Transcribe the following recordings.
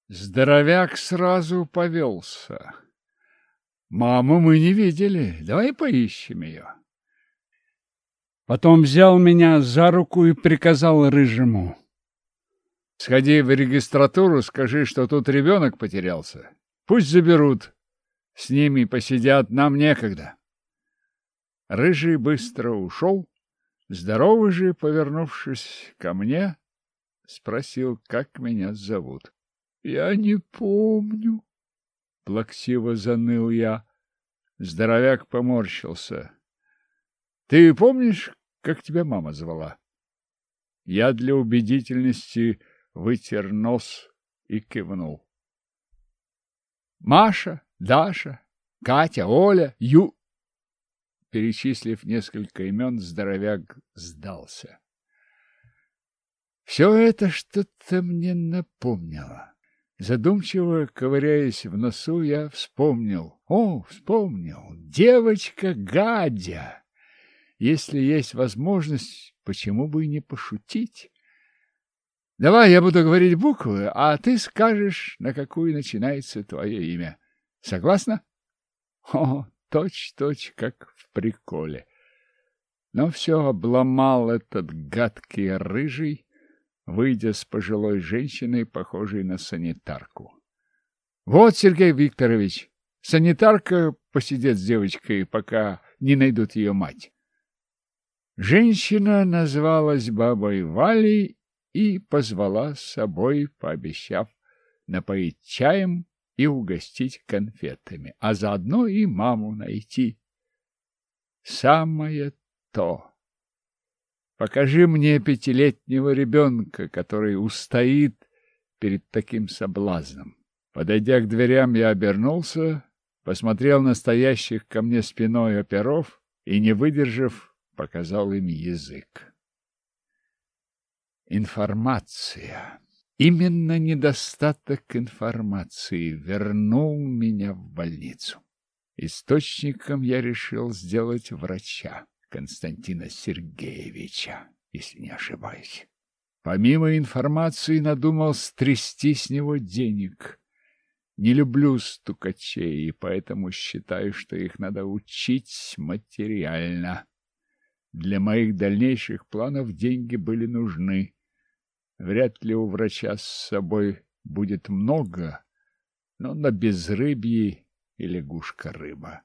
Здоровяк сразу повелся. Маму мы не видели, давай поищем ее. Потом взял меня за руку и приказал Рыжему: сходи в регистратуру, скажи, что тут ребенок потерялся. Пусть заберут, с ними посидят, нам некогда. Рыжий быстро ушел. Здоровый же, повернувшись ко мне, спросил, как меня зовут. — Я не помню, — плаксиво заныл я. Здоровяк поморщился. — Ты помнишь, как тебя мама звала? Я для убедительности вытер нос и кивнул. — Маша, Даша, Катя, Оля, Перечислив несколько имен, здоровяк сдался. Все это что-то мне напомнило. Задумчиво ковыряясь в носу, я вспомнил. Вспомнил. Девочка Гадя. Если есть возможность, почему бы и не пошутить? Давай я буду говорить буквы, а ты скажешь, на какую начинается твое имя. Согласна? Точь-точь, как в приколе. Но все обломал этот гадкий Рыжий, выйдя с пожилой женщиной, похожей на санитарку. Вот, Сергей Викторович, санитарка посидит с девочкой, пока не найдут ее мать. Женщина назвалась бабой Валей и позвала с собой, пообещав напоить чаем и угостить конфетами, а заодно и маму найти. Самое то. Покажи мне 5-летнего ребенка, который устоит перед таким соблазном. Подойдя к дверям, я обернулся, посмотрел на стоящих ко мне спиной оперов и, не выдержав, показал им язык. Информация. Именно недостаток информации вернул меня в больницу. Источником я решил сделать врача Константина Сергеевича, если не ошибаюсь. Помимо информации надумал стрясти с него денег. Не люблю стукачей, и поэтому считаю, что их надо учить материально. Для моих дальнейших планов деньги были нужны. Вряд ли у врача с собой будет много, но на безрыбье и лягушка-рыба.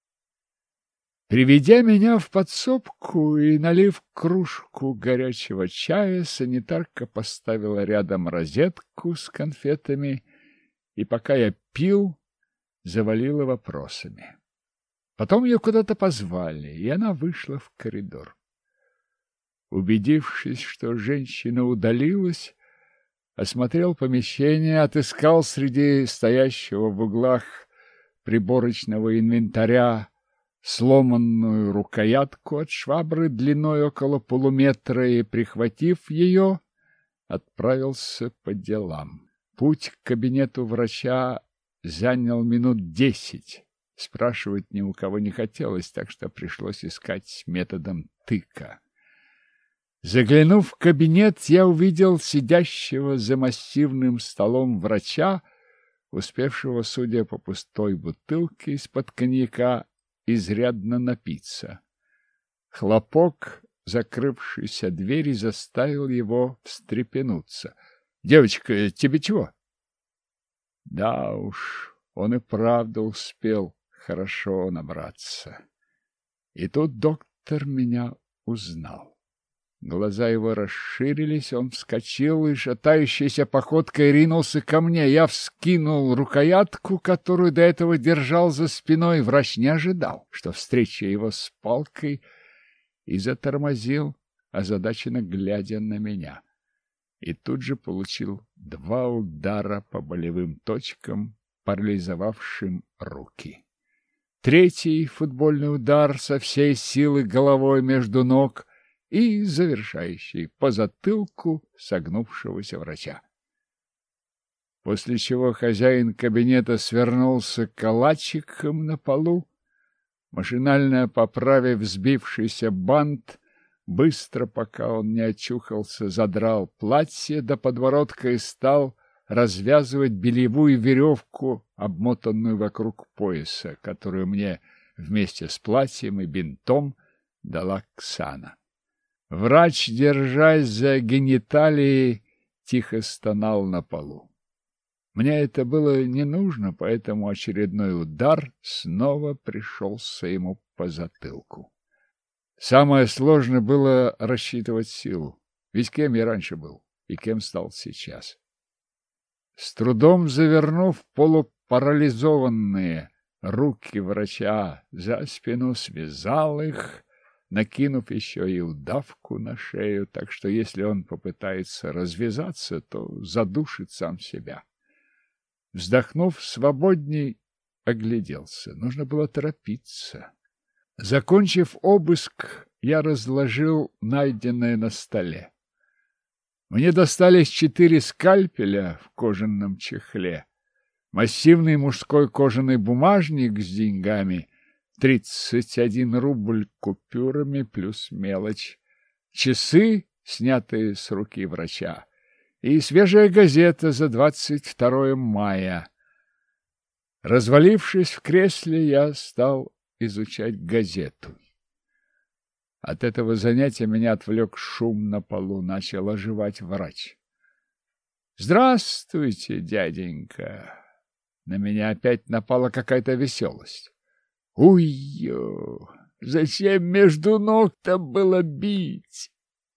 Приведя меня в подсобку и налив кружку горячего чая, санитарка поставила рядом розетку с конфетами, и пока я пил, завалила вопросами. Потом ее куда-то позвали, и она вышла в коридор. Убедившись, что женщина удалилась, осмотрел помещение, отыскал среди стоящего в углах приборочного инвентаря сломанную рукоятку от швабры длиной около полуметра и, прихватив ее, отправился по делам. Путь к кабинету врача занял минут 10. Спрашивать ни у кого не хотелось, так что пришлось искать методом тыка. Заглянув в кабинет, я увидел сидящего за массивным столом врача, успевшего, судя по пустой бутылке из-под коньяка, изрядно напиться. Хлопок закрывшейся двери заставил его встрепенуться. — Девочка, тебе чего? Да уж, он и правда успел хорошо набраться. И тут доктор меня узнал. Глаза его расширились, он вскочил и шатающейся походкой ринулся ко мне. Я вскинул рукоятку, которую до этого держал за спиной. Врач не ожидал, что встреча его с палкой, и затормозил, озадаченно глядя на меня. И тут же получил 2 удара по болевым точкам, парализовавшим руки. Третий футбольный удар со всей силы головой между ног и завершающий по затылку согнувшегося врача. После чего хозяин кабинета свернулся калачиком на полу, машинально поправив сбившийся бант, быстро, пока он не очухался, задрал платье до подбородка и стал развязывать бельевую веревку, обмотанную вокруг пояса, которую мне вместе с платьем и бинтом дала Ксана. Врач, держась за гениталии, тихо стонал на полу. Мне это было не нужно, поэтому очередной удар снова пришелся ему по затылку. Самое сложное было рассчитывать силу, ведь кем я раньше был и кем стал сейчас. С трудом завернув полупарализованные руки врача за спину, связал их, накинув еще и удавку на шею, так что если он попытается развязаться, то задушит сам себя. Вздохнув свободней, огляделся. Нужно было торопиться. Закончив обыск, я разложил найденное на столе. Мне достались 4 скальпеля в кожаном чехле, массивный мужской кожаный бумажник с деньгами, 31 рубль купюрами плюс мелочь, часы, снятые с руки врача, и свежая газета за 22 мая. Развалившись в кресле, я стал изучать газету. От этого занятия меня отвлек шум на полу, начал оживать врач. «Здравствуйте, дяденька!» На меня опять напала какая-то веселость. «Уй-ё! Зачем между ног-то было бить?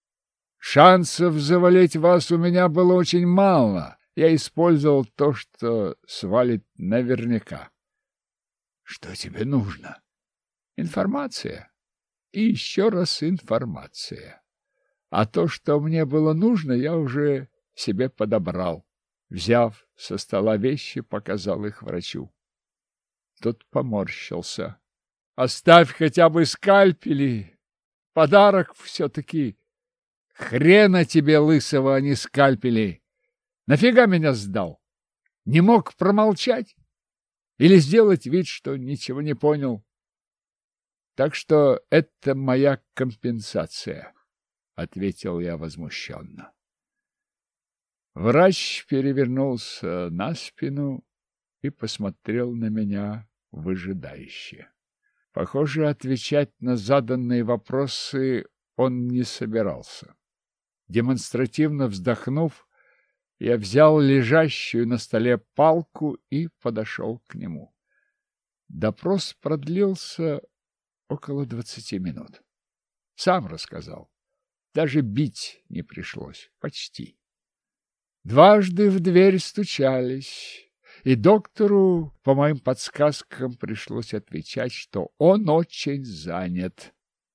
Шансов завалить вас у меня было очень мало. Я использовал то, что свалит наверняка». «Что тебе нужно?» «Информация. И еще раз информация. А то, что мне было нужно, я уже себе подобрал. Взяв со стола вещи, показал их врачу. Тот поморщился. Оставь хотя бы скальпели. Подарок все-таки. Хрена тебе, лысого, а не скальпели. Нафига меня сдал? Не мог промолчать? Или сделать вид, что ничего не понял? Так что это моя компенсация, — ответил я возмущенно. Врач перевернулся на спину и посмотрел на меня выжидающе. Похоже, отвечать на заданные вопросы он не собирался. Демонстративно вздохнув, я взял лежащую на столе палку и подошел к нему. Допрос продлился около 20 минут. Сам рассказал. Даже бить не пришлось. Почти. Дважды в дверь стучались, и доктору, по моим подсказкам, пришлось отвечать, что он очень занят.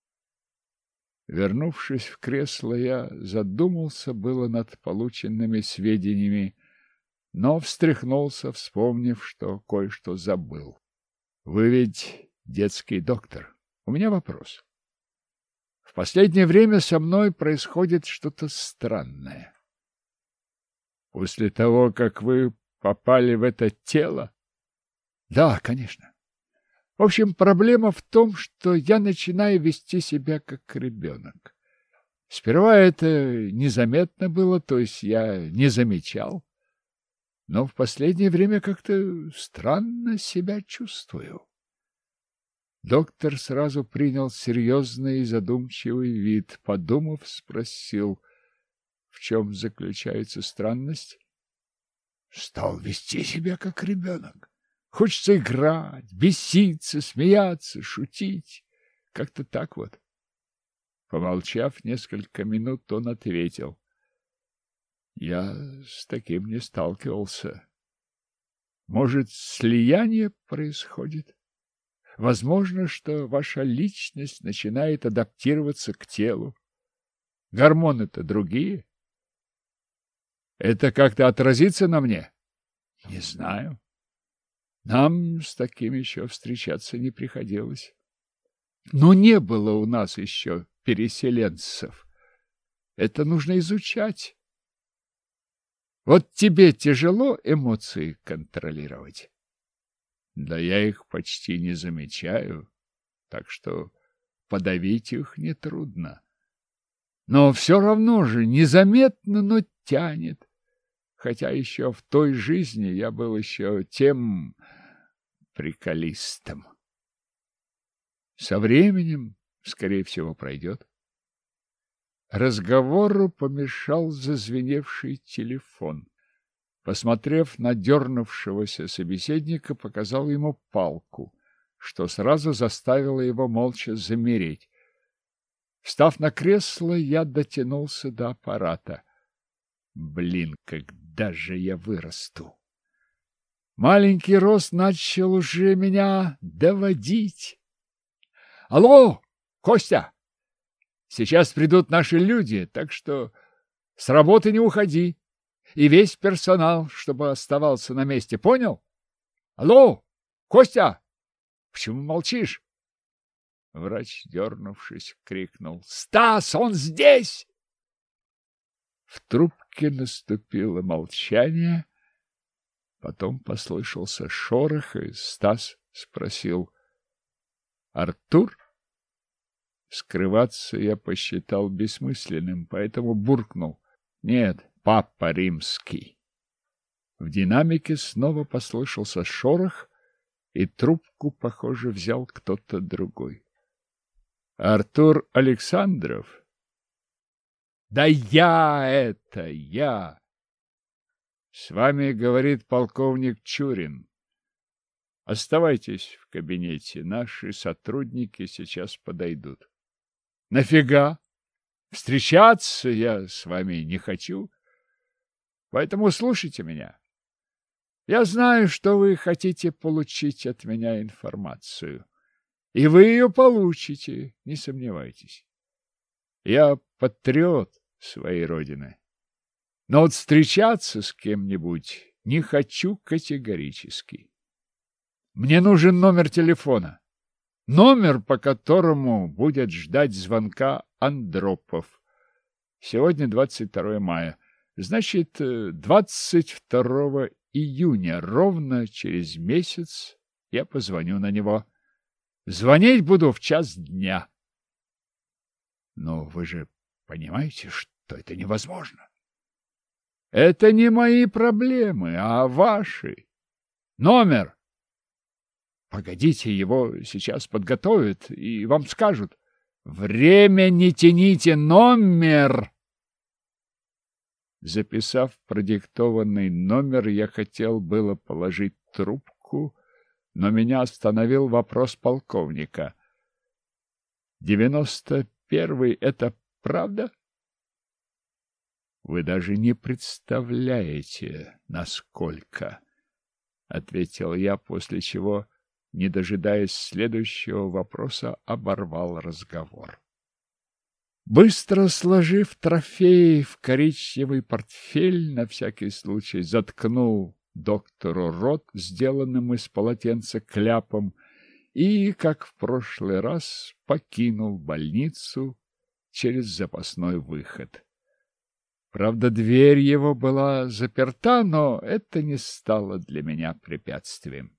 Вернувшись в кресло, я задумался было над полученными сведениями, но встряхнулся, вспомнив, что кое-что забыл. Вы ведь детский доктор. У меня вопрос. В последнее время со мной происходит что-то странное. После того, как вы попали в это тело? Да, конечно. В общем, проблема в том, что я начинаю вести себя как ребенок. Сперва это незаметно было, то есть я не замечал. Но в последнее время как-то странно себя чувствую. Доктор сразу принял серьезный и задумчивый вид. Подумав, спросил, в чем заключается странность. Стал вести себя как ребенок. Хочется играть, беситься, смеяться, шутить. Как-то так вот. Помолчав несколько минут, он ответил. Я с таким не сталкивался. Может, слияние происходит? Возможно, что ваша личность начинает адаптироваться к телу. Гормоны-то другие. Это как-то отразится на мне? Не знаю. Нам с таким еще встречаться не приходилось. Но не было у нас еще переселенцев. Это нужно изучать. Вот тебе тяжело эмоции контролировать? Да я их почти не замечаю, так что подавить их нетрудно. Но все равно же незаметно, но тянет. хотя еще в той жизни я был еще тем приколистом. Со временем, скорее всего, пройдет. Разговору помешал зазвеневший телефон. Посмотрев на дернувшегося собеседника, показал ему палку, что сразу заставило его молча замереть. Встав на кресло, я дотянулся до аппарата. Блин, когда же я вырасту? Маленький рост начал уже меня доводить. Алло, Костя! Сейчас придут наши люди, так что с работы не уходи. И весь персонал, чтобы оставался на месте, понял? Алло, Костя! Почему молчишь? Врач, дернувшись, крикнул: «Стас, он здесь!» В трубке наступило молчание, потом послышался шорох, и Стас спросил: «Артур?» Скрываться я посчитал бессмысленным, поэтому буркнул: «Нет, папа римский». В динамике снова послышался шорох, и трубку, похоже, взял кто-то другой. «Артур Александров?» «Да я! С вами говорит полковник Чурин. Оставайтесь в кабинете, наши сотрудники сейчас подойдут». «Нафига? Встречаться я с вами не хочу, поэтому слушайте меня. Я знаю, что вы хотите получить от меня информацию, и вы ее получите, не сомневайтесь. Я патриот своей родины, но вот встречаться с кем-нибудь не хочу категорически. Мне нужен номер телефона, номер, по которому будет ждать звонка Андропов. Сегодня 22 мая, значит, 22 июня, ровно через месяц, я позвоню на него. Звонить буду в час дня. Но вы же понимаете, что это невозможно. Это не мои проблемы, а ваши. Номер. Погодите, его сейчас подготовят, и вам скажут. Время не тяните, номер. Записав продиктованный номер, я хотел было положить трубку, но меня остановил вопрос полковника. 91-й — это правда? Вы даже не представляете, насколько, — ответил я, после чего, не дожидаясь следующего вопроса, оборвал разговор. Быстро сложив трофеи в коричневый портфель, на всякий случай заткнул доктору рот, сделанным из полотенца кляпом, и, как в прошлый раз, покинул больницу через запасной выход. Правда, дверь его была заперта, но это не стало для меня препятствием.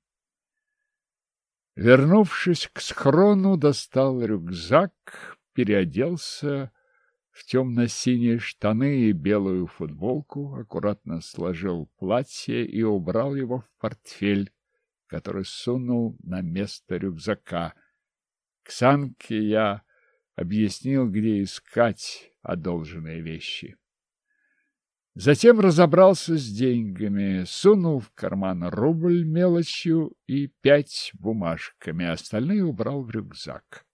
Вернувшись к схрону, достал рюкзак, переоделся в темно-синие штаны и белую футболку, аккуратно сложил платье и убрал его в портфель, который сунул на место рюкзака. Ксанке я объяснил, где искать одолженные вещи. Затем разобрался с деньгами, сунул в карман рубль мелочью и 5 бумажками, остальные убрал в рюкзак.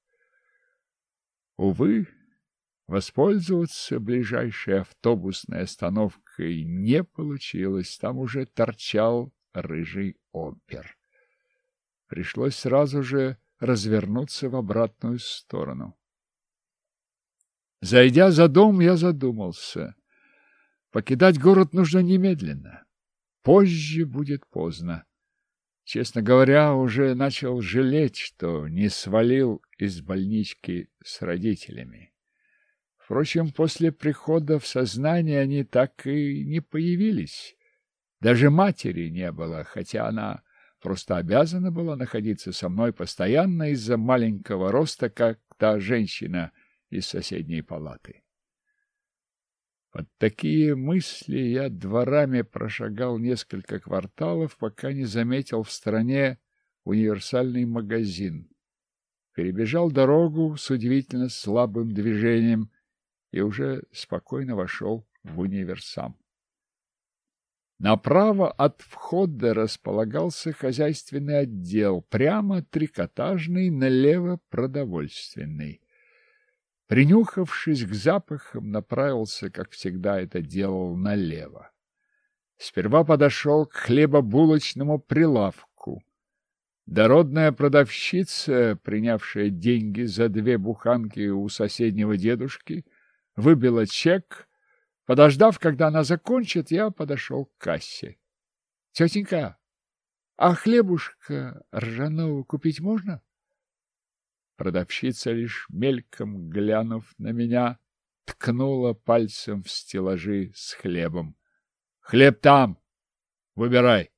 Увы, воспользоваться ближайшей автобусной остановкой не получилось, там уже торчал рыжий опер. Пришлось сразу же развернуться в обратную сторону. Зайдя за дом, я задумался. Покидать город нужно немедленно. Позже будет поздно. Честно говоря, уже начал жалеть, что не свалил из больнички с родителями. Впрочем, после прихода в сознание они так и не появились. Даже матери не было, хотя она просто обязана была находиться со мной постоянно из-за маленького роста, как та женщина из соседней палаты. Под такие мысли я дворами прошагал несколько кварталов, пока не заметил в стороне универсальный магазин. Перебежал дорогу с удивительно слабым движением и уже спокойно вошел в универсам. Направо от входа располагался хозяйственный отдел, прямо трикотажный, налево продовольственный. Принюхавшись к запахам, направился, как всегда это делал, налево. Сперва подошел к хлебобулочному прилавку. Дородная продавщица, принявшая деньги за 2 буханки у соседнего дедушки, выбила чек. Подождав, когда она закончит, я подошел к кассе. — Тетенька, а хлебушка ржаного купить можно? Продавщица, лишь мельком глянув на меня, ткнула пальцем в стеллажи с хлебом. — Хлеб там! Выбирай!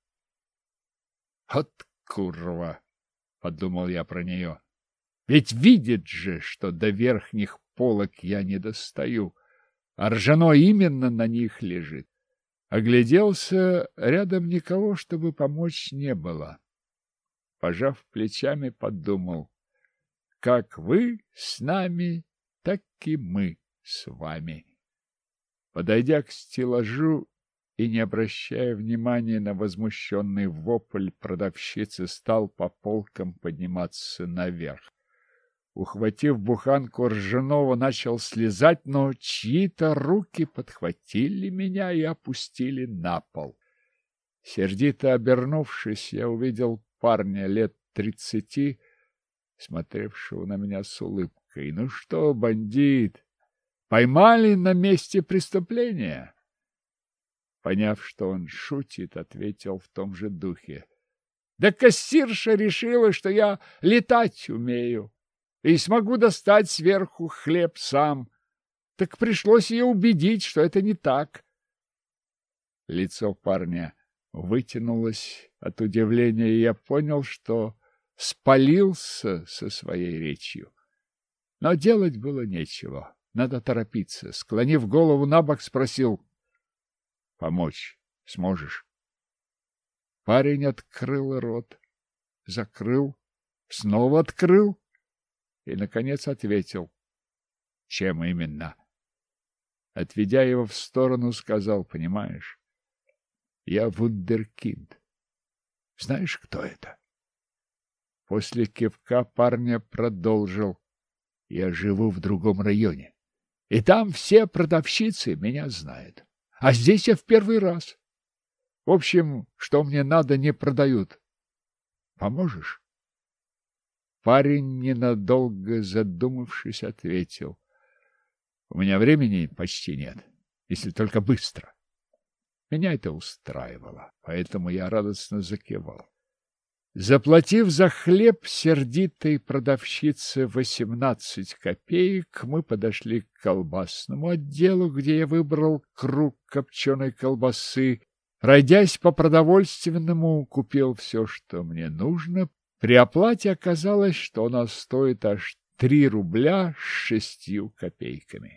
— Вот курва! — подумал я про нее. — Ведь видит же, что до верхних полок я не достаю, а ржано именно на них лежит. Огляделся, рядом никого, чтобы помочь, не было. Пожав плечами, подумал: как вы с нами, так и мы с вами. Подойдя к стеллажу и не обращая внимания на возмущенный вопль продавщицы, стал по полкам подниматься наверх. Ухватив буханку ржаного, начал слезать, но чьи-то руки подхватили меня и опустили на пол. Сердито обернувшись, я увидел парня лет 30, смотревшего на меня с улыбкой. — Ну что, бандит, поймали на месте преступления? Поняв, что он шутит, ответил в том же духе: — Да кассирша решила, что я летать умею и смогу достать сверху хлеб сам. Так пришлось ее убедить, что это не так. Лицо парня вытянулось от удивления, и я понял, что спалился со своей речью. Но делать было нечего, надо торопиться. Склонив голову набок, спросил: — Помочь сможешь? Парень открыл рот, закрыл, снова открыл и, наконец, ответил: — Чем именно? Отведя его в сторону, сказал: — Понимаешь, я вундеркинд. Знаешь, кто это? После кивка парня продолжил: — Я живу в другом районе, и там все продавщицы меня знают. А здесь я в первый раз. В общем, что мне надо, не продают. Поможешь? Парень, ненадолго задумавшись, ответил: — У меня времени почти нет, если только быстро. Меня это устраивало, поэтому я радостно закивал. Заплатив за хлеб сердитой продавщице 18 копеек, мы подошли к колбасному отделу, где я выбрал круг копченой колбасы. Пройдясь по продовольственному, купил все, что мне нужно. При оплате оказалось, что она стоит аж 3 рубля с 6 копейками.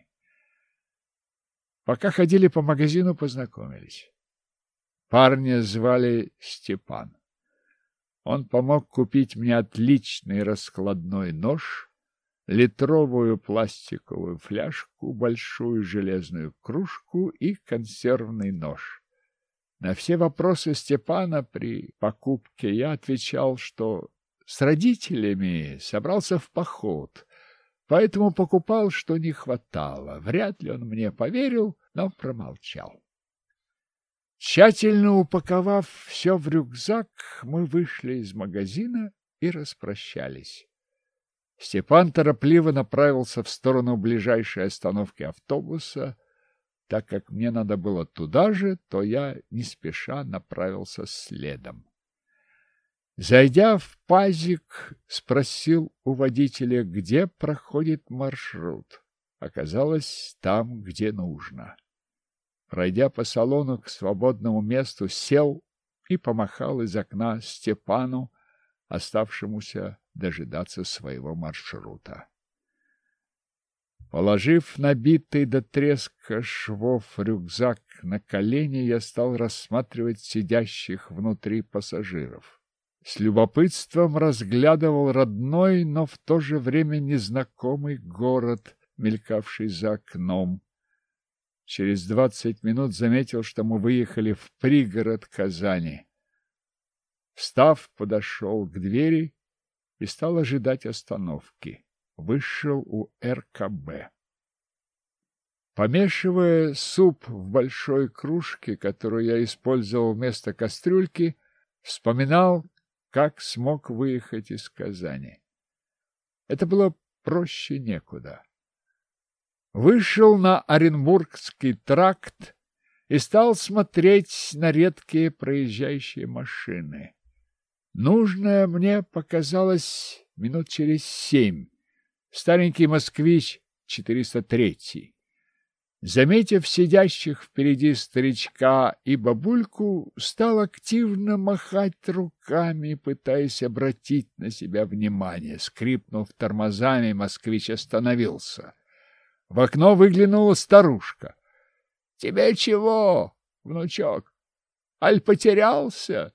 Пока ходили по магазину, познакомились. Парня звали Степан. Он помог купить мне отличный раскладной нож, литровую пластиковую фляжку, большую железную кружку и консервный нож. На все вопросы Степана при покупке я отвечал, что с родителями собрался в поход, поэтому покупал, что не хватало. Вряд ли он мне поверил, но промолчал. Тщательно упаковав все в рюкзак, мы вышли из магазина и распрощались. Степан торопливо направился в сторону ближайшей остановки автобуса. Так как мне надо было туда же, то я не спеша направился следом. Зайдя в пазик, спросил у водителя, где проходит маршрут. Оказалось, там, где нужно. Пройдя по салону к свободному месту, сел и помахал из окна Степану, оставшемуся дожидаться своего маршрута. Положив набитый до треска швов рюкзак на колени, я стал рассматривать сидящих внутри пассажиров. С любопытством разглядывал родной, но в то же время незнакомый город, мелькавший за окном. Через 20 минут заметил, что мы выехали в пригород Казани. Встав, подошел к двери и стал ожидать остановки. Вышел у РКБ. Помешивая суп в большой кружке, которую я использовал вместо кастрюльки, вспоминал, как смог выехать из Казани. Это было проще некуда. Вышел на Оренбургский тракт и стал смотреть на редкие проезжающие машины. Нужное мне показалось минут через 7. Старенький «Москвич» 403. Заметив сидящих впереди старичка и бабульку, стал активно махать руками, пытаясь обратить на себя внимание. Скрипнув тормозами, «Москвич» остановился. В окно выглянула старушка. — Тебе чего, внучок? Аль потерялся?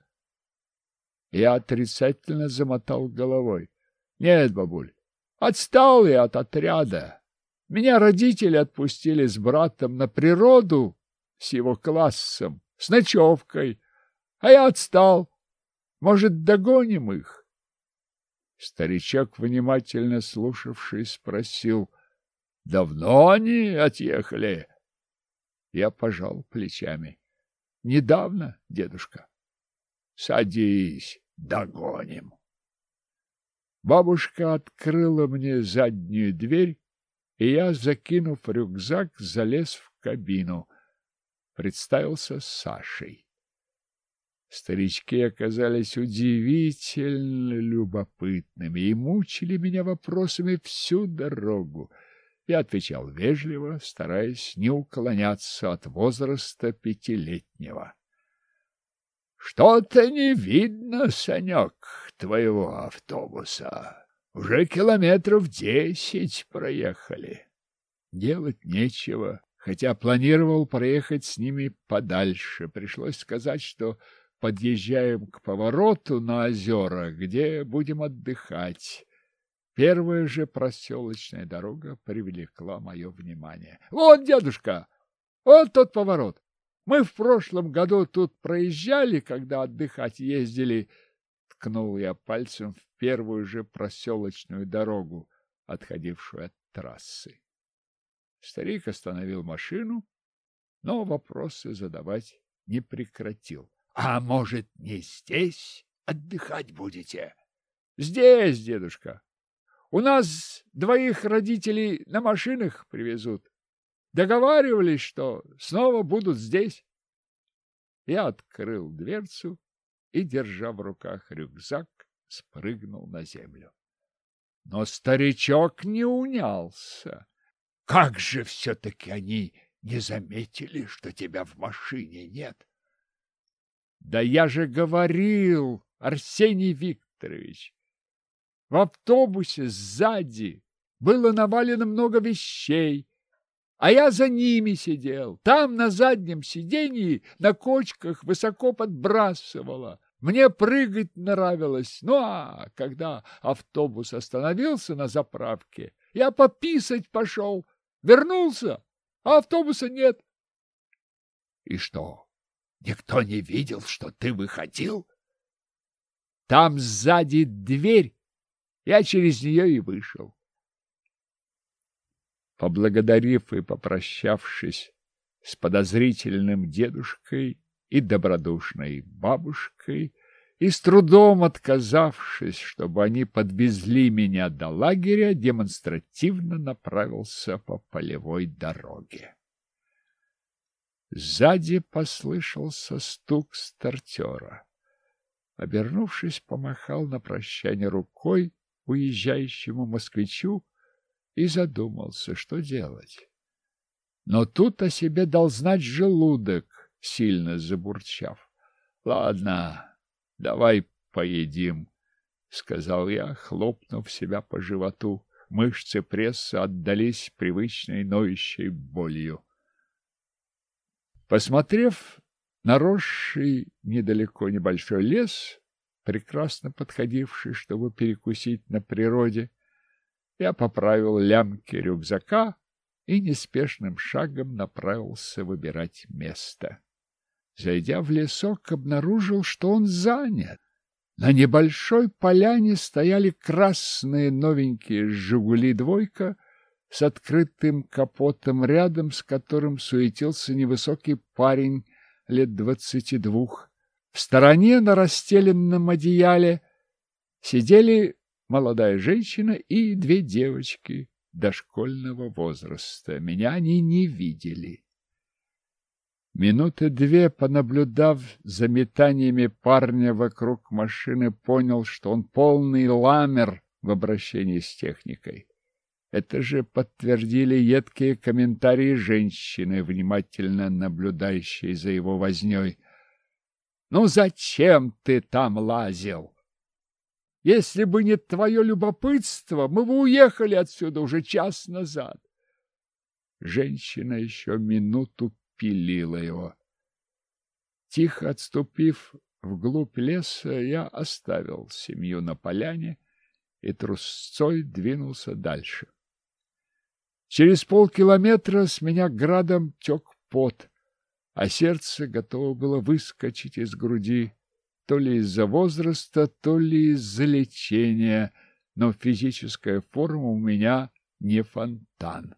Я отрицательно замотал головой. — Нет, бабуль, отстал я от отряда. Меня родители отпустили с братом на природу с его классом, с ночевкой, а я отстал. Может, догоним их? Старичок, внимательно слушавший, спросил: — Давно они отъехали? Я пожал плечами. — Недавно, дедушка. — Садись, догоним. Бабушка открыла мне заднюю дверь, и я, закинув рюкзак, залез в кабину. Представился Сашей. Старички оказались удивительно любопытными и мучили меня вопросами всю дорогу. Я отвечал вежливо, стараясь не уклоняться от возраста 5-летнего. — Что-то не видно, Санек, твоего автобуса. Уже километров 10 проехали. Делать нечего, хотя планировал проехать с ними подальше. Пришлось сказать, что подъезжаем к повороту на озера, где будем отдыхать. Первая же проселочная дорога привлекла мое внимание. — Вот, дедушка, вот тот поворот. Мы в прошлом году тут проезжали, когда отдыхать ездили. Ткнул я пальцем в первую же проселочную дорогу, отходившую от трассы. Старик остановил машину, но вопросы задавать не прекратил. — А может, не здесь отдыхать будете? — Здесь, дедушка. У нас 2 родителей на машинах привезут. Договаривались, что снова будут здесь. Я открыл дверцу и, держа в руках рюкзак, спрыгнул на землю. Но старичок не унялся. — Как же все-таки они не заметили, что тебя в машине нет? — Да я же говорил, Арсений Викторович, в автобусе сзади было навалено много вещей, а я за ними сидел. Там на заднем сиденье на кочках высоко подбрасывало. Мне прыгать нравилось. Ну, а когда автобус остановился на заправке, я пописать пошел. Вернулся, а автобуса нет. — И что, никто не видел, что ты выходил? — Там сзади дверь, я через нее и вышел. Поблагодарив и попрощавшись с подозрительным дедушкой и добродушной бабушкой, и с трудом отказавшись, чтобы они подвезли меня до лагеря, демонстративно направился по полевой дороге. Сзади послышался стук стартера. Обернувшись, помахал на прощание рукой уезжающему москвичу и задумался, что делать. Но тут о себе дал знать желудок, сильно забурчав. — Ладно, давай поедим, — сказал я, хлопнув себя по животу. — мышцы пресса отдались привычной ноющей болью. Посмотрев на росший недалеко небольшой лес, прекрасно подходивший, чтобы перекусить на природе, я поправил лямки рюкзака и неспешным шагом направился выбирать место. Зайдя в лесок, обнаружил, что он занят. На небольшой поляне стояли красные новенькие «Жигули» двойка с открытым капотом, рядом с которым суетился невысокий парень лет 22. В стороне на расстеленном одеяле сидели молодая женщина и две девочки дошкольного возраста. Меня они не видели. Минуты две, понаблюдав за метаниями парня вокруг машины, понял, что он полный ламер в обращении с техникой. Это же подтвердили едкие комментарии женщины, внимательно наблюдающей за его вознёй. «Ну зачем ты там лазил? Если бы не твое любопытство, мы бы уехали отсюда уже час назад». Женщина еще минуту пилила его. Тихо отступив вглубь леса, я оставил семью на поляне и трусцой двинулся дальше. Через полкилометра с меня градом тек пот, а сердце готово было выскочить из груди, то ли из-за возраста, то ли из-за лечения, но физическая форма у меня не фонтан.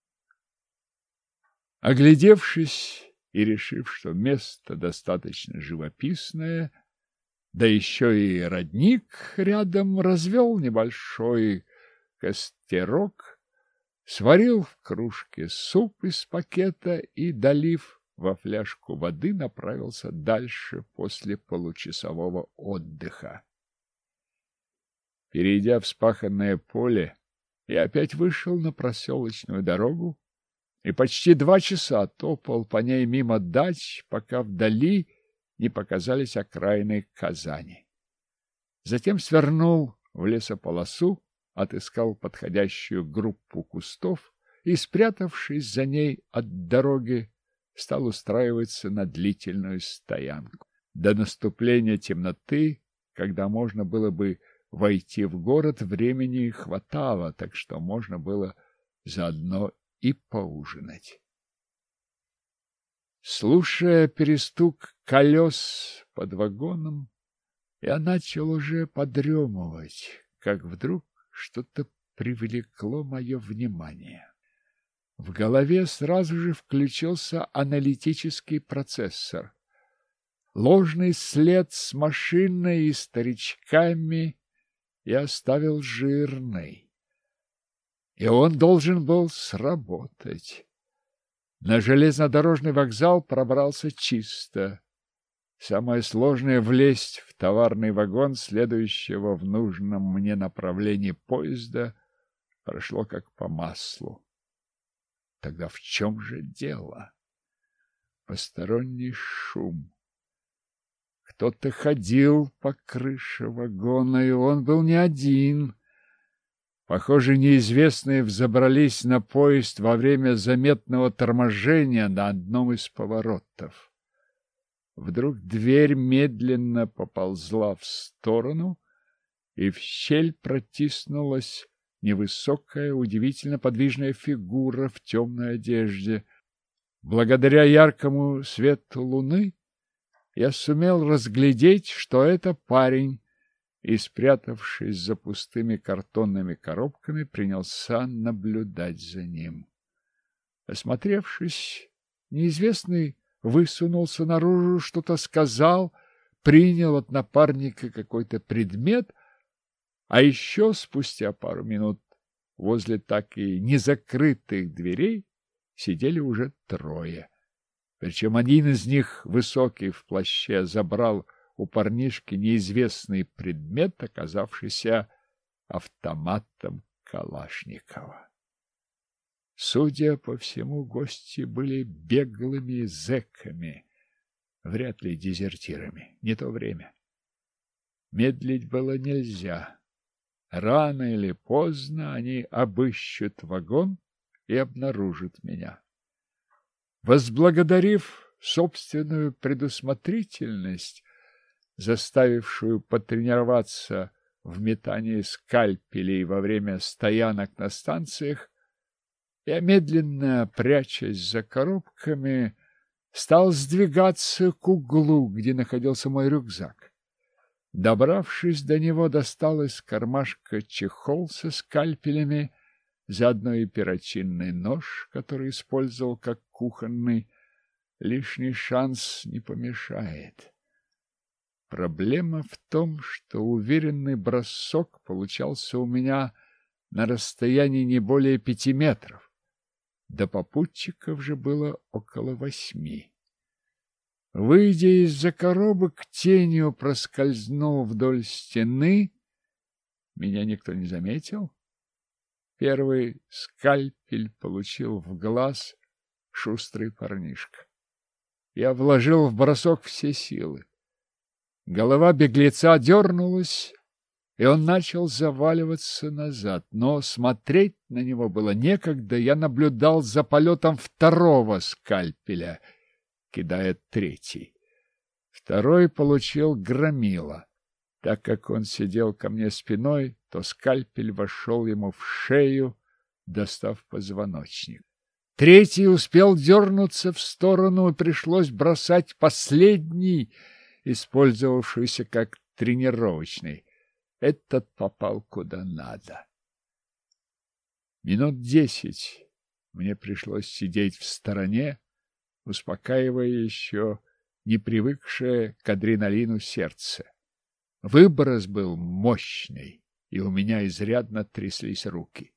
Оглядевшись и решив, что место достаточно живописное, да еще и родник рядом, развел небольшой костерок, сварил в кружке суп из пакета и, долив во фляжку воды, направился дальше после получасового отдыха. Перейдя вспаханное поле, я опять вышел на проселочную дорогу и почти 2 часа топал по ней мимо дач, пока вдали не показались окраины Казани. Затем свернул в лесополосу, отыскал подходящую группу кустов и, спрятавшись за ней от дороги, стал устраиваться на длительную стоянку. До наступления темноты, когда можно было бы войти в город, времени хватало, так что можно было заодно и поужинать. Слушая перестук колес под вагоном, я начал уже подремывать, как вдруг что-то привлекло мое внимание. В голове сразу же включился аналитический процессор. Ложный след с машиной и старичками я оставил жирный, и он должен был сработать. На железнодорожный вокзал пробрался чисто. Самое сложное — влезть в товарный вагон, следующего в нужном мне направлении поезда, прошло как по маслу. Тогда в чем же дело? Посторонний шум. Кто-то ходил по крыше вагона, и он был не один. Похоже, неизвестные взобрались на поезд во время заметного торможения на одном из поворотов. Вдруг дверь медленно поползла в сторону, и в щель протиснулась невысокая, удивительно подвижная фигура в темной одежде. Благодаря яркому свету луны я сумел разглядеть, что это парень, и, спрятавшись за пустыми картонными коробками, принялся наблюдать за ним. Осмотревшись, неизвестный высунулся наружу, что-то сказал, принял от напарника какой-то предмет, а еще спустя пару минут возле так и незакрытых дверей сидели уже 3. Причем один из них, высокий в плаще, забрал у парнишки неизвестный предмет, оказавшийся автоматом Калашникова. Судя по всему, гости были беглыми зэками, вряд ли дезертирами, не то время. Медлить было нельзя. Рано или поздно они обыщут вагон и обнаружат меня. Возблагодарив собственную предусмотрительность, заставившую потренироваться в метании скальпелей во время стоянок на станциях, я, медленно прячась за коробками, стал сдвигаться к углу, где находился мой рюкзак. Добравшись до него, достал из кармашка чехол со скальпелями, заодно и перочинный нож, который использовал как кухонный. Лишний шанс не помешает. Проблема в том, что уверенный бросок получался у меня на расстоянии не более 5 метров. До попутчиков же было около 8. Выйдя из-за коробок, тенью проскользнул вдоль стены. Меня никто не заметил. Первый скальпель получил в глаз шустрый парнишка. Я вложил в бросок все силы. Голова беглеца дернулась, и он начал заваливаться назад. Но смотреть на него было некогда. Я наблюдал за полетом второго скальпеля, кидая третий. Второй получил громила. Так как он сидел ко мне спиной, то скальпель вошел ему в шею, достав позвоночник. Третий успел дернуться в сторону, и пришлось бросать последний, использовавшийся как тренировочный. Этот попал куда надо. Минут 10 мне пришлось сидеть в стороне, успокаивая еще не привыкшее к адреналину сердце. Выброс был мощный, и у меня изрядно тряслись руки.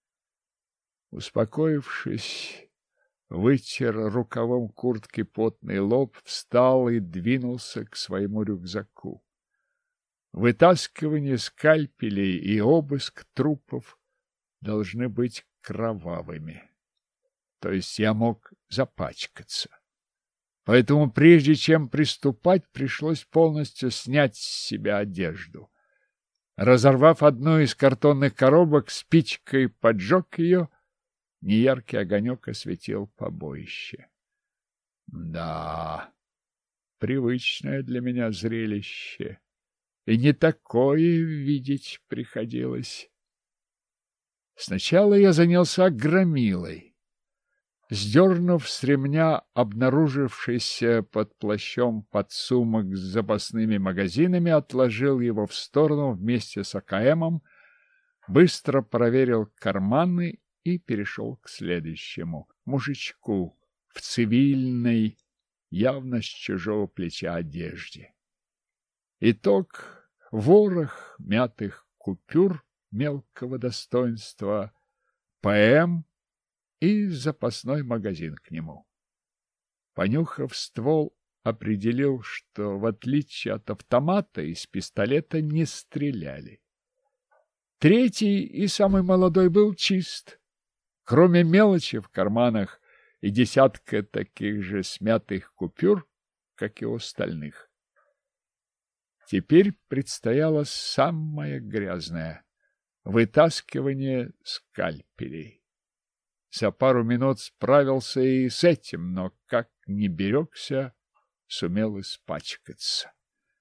Успокоившись, вытер рукавом куртки потный лоб, встал и двинулся к своему рюкзаку. Вытаскивание скальпелей и обыск трупов должны быть кровавыми. То есть я мог запачкаться. Поэтому прежде чем приступать, пришлось полностью снять с себя одежду. Разорвав одну из картонных коробок, спичкой поджег ее. Неяркий огонек осветил побоище. Да, привычное для меня зрелище. И не такое видеть приходилось. Сначала я занялся громилой. Сдернув с ремня обнаружившийся под плащом подсумок с запасными магазинами, отложил его в сторону вместе с АКМом, быстро проверил карманы и перешел к следующему мужичку в цивильной, явно с чужого плеча одежде. Итог: ворох мятых купюр мелкого достоинства, ПМ и запасной магазин к нему. Понюхав ствол, определил, что в отличие от автомата из пистолета не стреляли. Третий и самый молодой был чист. Кроме мелочи в карманах и десятка таких же смятых купюр, как и у остальных. Теперь предстояло самое грязное — вытаскивание скальпелей. За пару минут справился и с этим, но, как ни берегся, сумел испачкаться.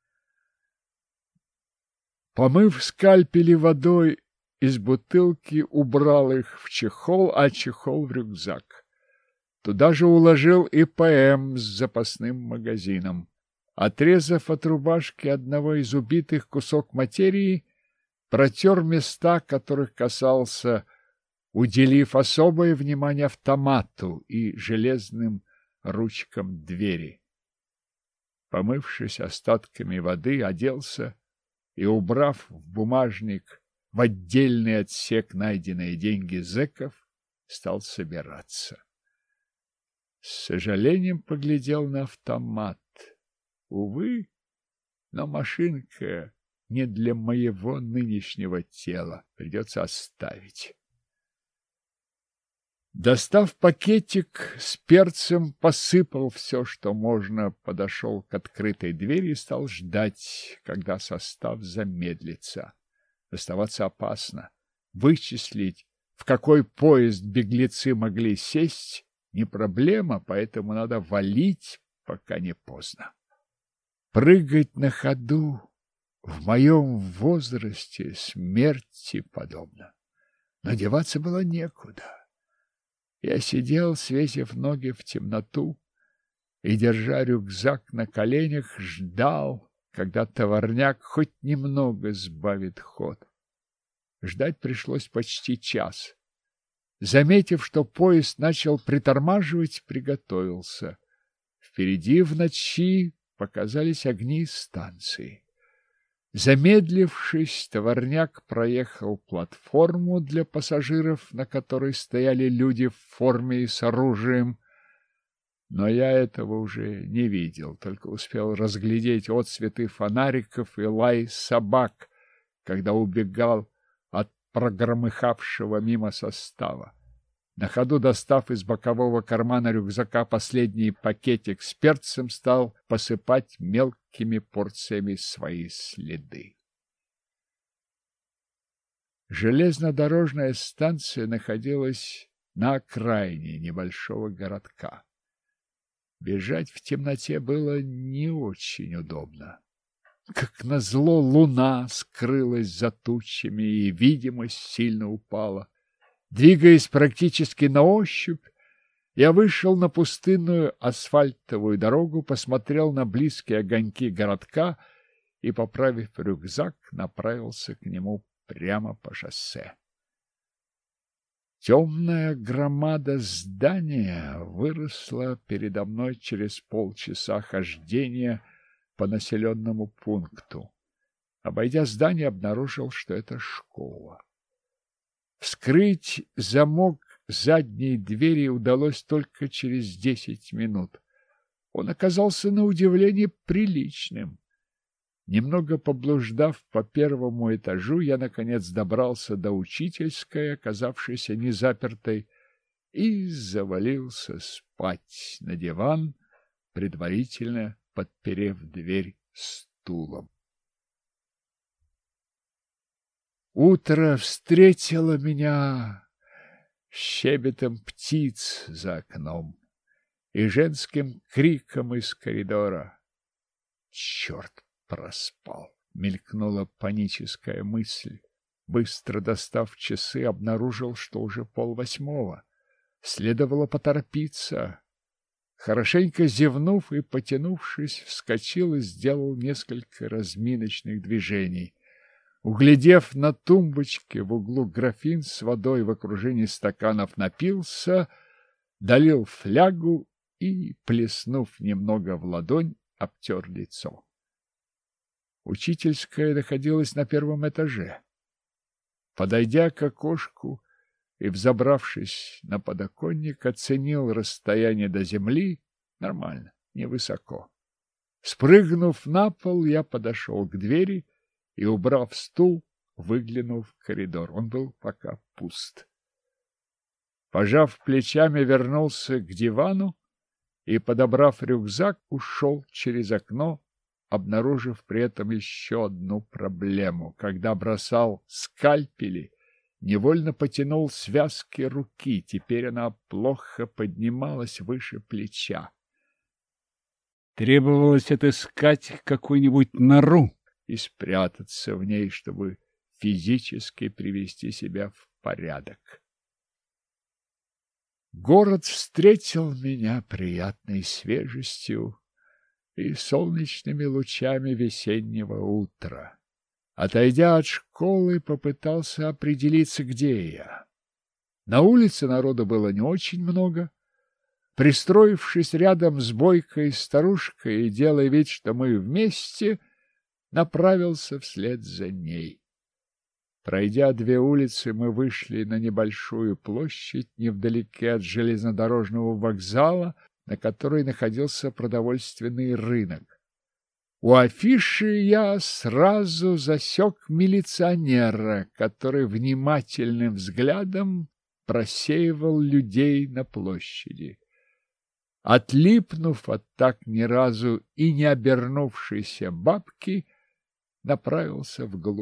Помыв скальпели водой из бутылки, убрал их в чехол, а чехол в рюкзак. Туда же уложил и ПМ с запасным магазином. Отрезав от рубашки одного из убитых кусок материи, протер места, которых касался, уделив особое внимание автомату и железным ручкам двери. Помывшись остатками воды, оделся и, убрав в бумажник в отдельный отсек найденные деньги зэков, стал собираться. С сожалением поглядел на автомат. Увы, но машинка не для моего нынешнего тела, придется оставить. Достав пакетик с перцем, посыпал все, что можно, подошел к открытой двери и стал ждать, когда состав замедлится. Оставаться опасно. Вычислить, в какой поезд беглецы могли сесть, не проблема, поэтому надо валить, пока не поздно. Прыгать на ходу в моем возрасте смерти подобно. Но деваться было некуда. Я сидел, свесив ноги в темноту, и, держа рюкзак на коленях, ждал, когда товарняк хоть немного сбавит ход. Ждать пришлось почти час. Заметив, что поезд начал притормаживать, приготовился. Впереди в ночи показались огни станции. Замедлившись, товарняк проехал платформу для пассажиров, на которой стояли люди в форме и с оружием. Но я этого уже не видел, только успел разглядеть отсветы фонариков и лай собак, когда убегал от прогромыхавшего мимо состава. На ходу, достав из бокового кармана рюкзака последний пакетик с перцем, стал посыпать мелкими порциями свои следы. Железнодорожная станция находилась на окраине небольшого городка. Бежать в темноте было не очень удобно. Как назло, луна скрылась за тучами, и видимость сильно упала. Двигаясь практически на ощупь, я вышел на пустынную асфальтовую дорогу, посмотрел на близкие огоньки городка и, поправив рюкзак, направился к нему прямо по шоссе. Темная громада здания выросла передо мной через полчаса хождения по населенному пункту. Обойдя здание, обнаружил, что это школа. Вскрыть замок задней двери удалось только через 10 минут. Он оказался на удивление приличным. Немного поблуждав по первому этажу, я, наконец, добрался до учительской, оказавшейся незапертой, и завалился спать на диван, предварительно подперев дверь стулом. Утро встретило меня щебетом птиц за окном и женским криком из коридора. Черт, проспал! Мелькнула паническая мысль. Быстро достав часы, обнаружил, что уже 7:30. Следовало поторопиться. Хорошенько зевнув и потянувшись, вскочил и сделал несколько разминочных движений. Углядев на тумбочке в углу графин с водой в окружении стаканов, напился, долил флягу и, плеснув немного в ладонь, обтер лицо. Учительская находилась на 1-м этаже. Подойдя к окошку и взобравшись на подоконник, оценил расстояние до земли. Нормально, невысоко. Спрыгнув на пол, я подошел к двери и, убрав стул, выглянул в коридор. Он был пока пуст. Пожав плечами, вернулся к дивану и, подобрав рюкзак, ушел через окно, обнаружив при этом еще одну проблему. Когда бросал скальпели, невольно потянул связки руки. Теперь она плохо поднималась выше плеча. Требовалось отыскать какую-нибудь нору и спрятаться в ней, чтобы физически привести себя в порядок. Город встретил меня приятной свежестью и солнечными лучами весеннего утра. Отойдя от школы, попытался определиться, где я. На улице народу было не очень много. Пристроившись рядом с бойкой старушкой и делая вид, что мы вместе, направился вслед за ней. Пройдя 2 улицы, мы вышли на небольшую площадь невдалеке от железнодорожного вокзала, на которой находился продовольственный рынок. У афиши я сразу засек милиционера, который внимательным взглядом просеивал людей на площади. Отлипнув от так ни разу и не обернувшейся бабки, направился вглубь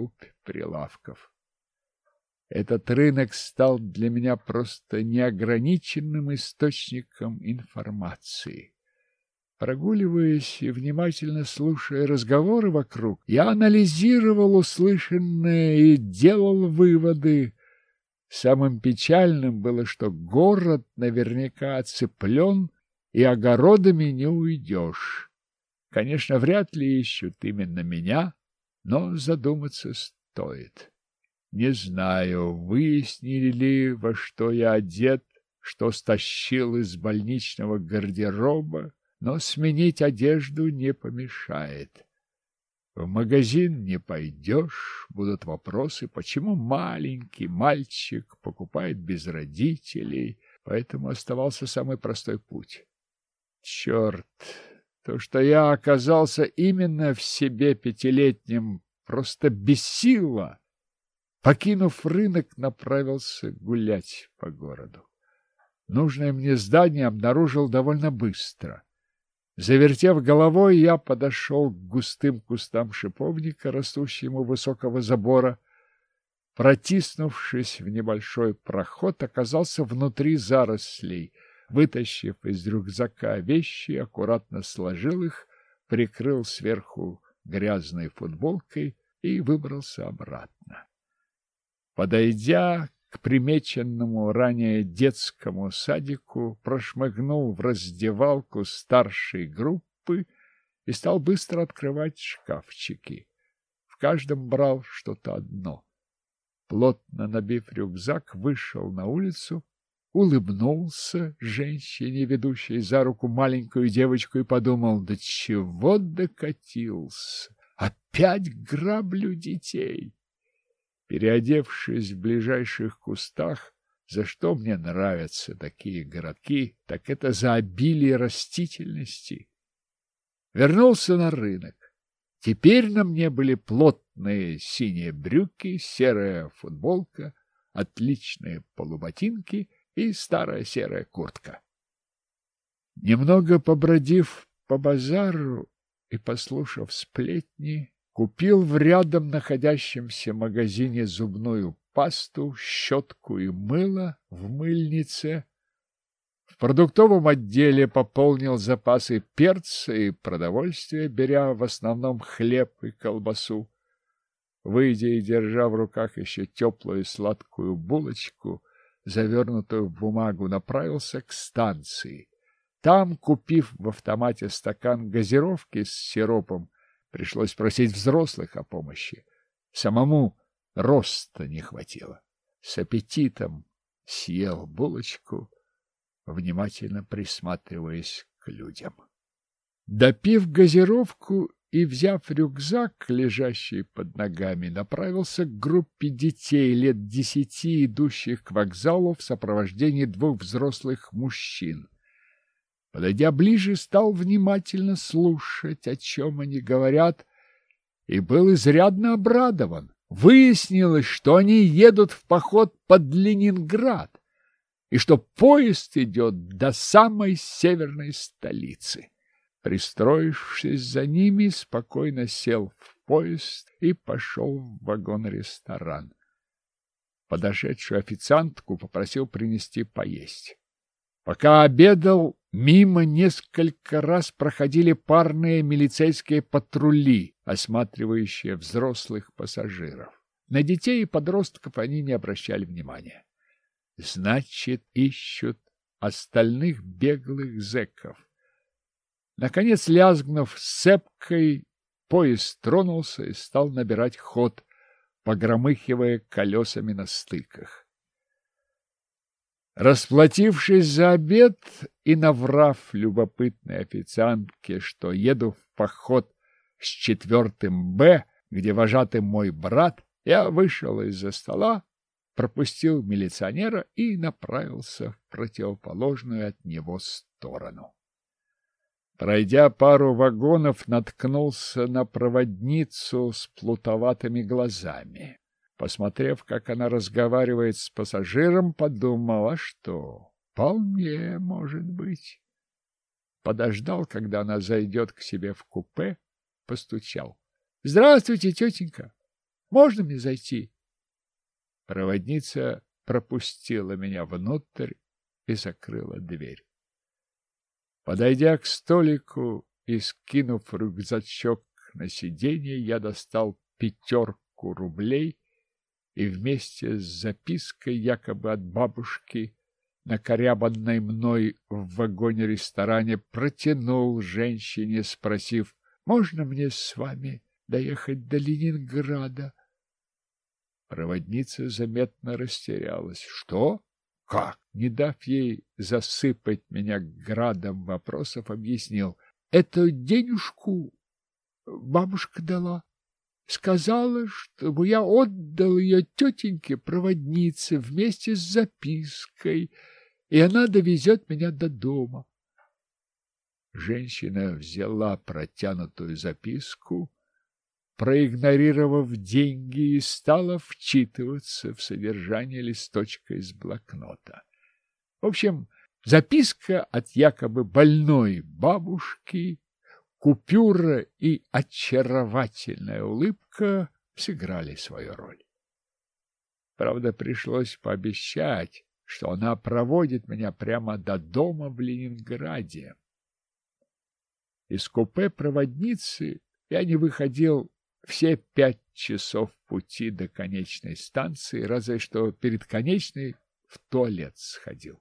прилавков. Этот рынок стал для меня просто неограниченным источником информации. Прогуливаясь и внимательно слушая разговоры вокруг, я анализировал услышанное и делал выводы. Самым печальным было, что город наверняка оцеплен, и огородами не уйдешь. Конечно, вряд ли ищут именно меня, но задуматься стоит. Не знаю, выяснили ли, во что я одет, что стащил из больничного гардероба, но сменить одежду не помешает. В магазин не пойдешь, будут вопросы, почему маленький мальчик покупает без родителей, поэтому оставался самый простой путь. Черт, то, что я оказался именно в себе пятилетнем, просто бесило. Покинув рынок, направился гулять по городу. Нужное мне здание обнаружил довольно быстро. Завертев головой, я подошел к густым кустам шиповника, растущим у высокого забора. Протиснувшись в небольшой проход, оказался внутри зарослей. Вытащив из рюкзака вещи, аккуратно сложил их, прикрыл сверху грязной футболкой и выбрался обратно. Подойдя к примеченному ранее детскому садику, прошмыгнул в раздевалку старшей группы и стал быстро открывать шкафчики. В каждом брал что-то одно. Плотно набив рюкзак, вышел на улицу, улыбнулся женщине, ведущей за руку маленькую девочку, и подумал: до чего докатился? Опять граблю детей! Переодевшись в ближайших кустах, за что мне нравятся такие городки, так это за обилие растительности. Вернулся на рынок. Теперь на мне были плотные синие брюки, серая футболка, отличные полуботинки и старая серая куртка. Немного побродив по базару и послушав сплетни, купил в рядом находящемся магазине зубную пасту, щетку и мыло в мыльнице. В продуктовом отделе пополнил запасы перца и продовольствия, беря в основном хлеб и колбасу. Выйдя и держа в руках еще теплую сладкую булочку, завернутую в бумагу, направился к станции. Там, купив в автомате стакан газировки с сиропом, пришлось просить взрослых о помощи. Самому роста не хватило. С аппетитом съел булочку, внимательно присматриваясь к людям. Допив газировку и взяв рюкзак, лежащий под ногами, направился к группе детей лет 10, идущих к вокзалу в сопровождении 2 взрослых мужчин. Подойдя ближе, стал внимательно слушать, о чем они говорят, и был изрядно обрадован. Выяснилось, что они едут в поход под Ленинград, и что поезд идет до самой северной столицы. Пристроившись за ними, спокойно сел в поезд и пошел в вагон-ресторан. Подошедшую официантку попросил принести поесть. Пока обедал, мимо несколько раз проходили парные милицейские патрули, осматривающие взрослых пассажиров. На детей и подростков они не обращали внимания. Значит, ищут остальных беглых зэков. Наконец, лязгнув сцепкой, поезд тронулся и стал набирать ход, погромыхивая колесами на стыках. Расплатившись за обед и наврав любопытной официантке, что еду в поход с 4-м Б, где вожатый мой брат, я вышел из-за стола, пропустил милиционера и направился в противоположную от него сторону. Пройдя пару вагонов, наткнулся на проводницу с плутоватыми глазами. Посмотрев, как она разговаривает с пассажиром, подумал: а что, вполне может быть. Подождал, когда она зайдет к себе в купе, постучал. — Здравствуйте, тетенька! Можно мне зайти? Проводница пропустила меня внутрь и закрыла дверь. Подойдя к столику и скинув рюкзачок на сиденье, я достал 5 рублей и вместе с запиской якобы от бабушки, накорябанной мной в вагоне-ресторане, протянул женщине, спросив: «Можно мне с вами доехать до Ленинграда?» Проводница заметно растерялась. «Что? Как?» Не дав ей засыпать меня градом вопросов, объяснил: «Эту денежку бабушка дала. Сказала, чтобы я отдал ее тетеньке-проводнице вместе с запиской, и она довезет меня до дома». Женщина взяла протянутую записку, проигнорировав деньги, и стала вчитываться в содержание листочка из блокнота. В общем, записка от якобы больной бабушки, купюра и очаровательная улыбка сыграли свою роль. Правда, пришлось пообещать, что она проводит меня прямо до дома в Ленинграде. Из купе проводницы я не выходил все 5 часов пути до конечной станции, разве что перед конечной в туалет сходил.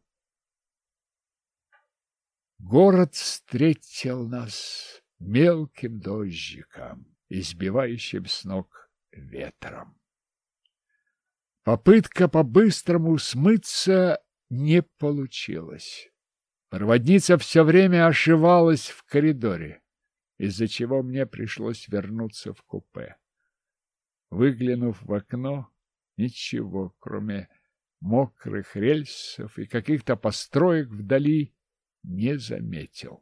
Город встретил нас мелким дождиком, избивающим с ног ветром. Попытка по-быстрому смыться не получилась. Проводница все время ошивалась в коридоре, из-за чего мне пришлось вернуться в купе. Выглянув в окно, ничего, кроме мокрых рельсов и каких-то построек вдали, не заметил.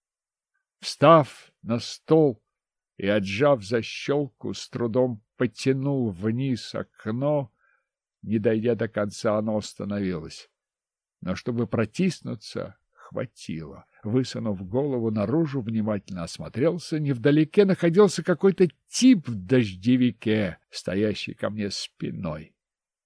Встав на стол и отжав защелку, с трудом потянул вниз окно. Не дойдя до конца, оно остановилось. Но чтобы протиснуться, хватило. Высунув голову наружу, внимательно осмотрелся. Невдалеке находился какой-то тип в дождевике, стоящий ко мне спиной.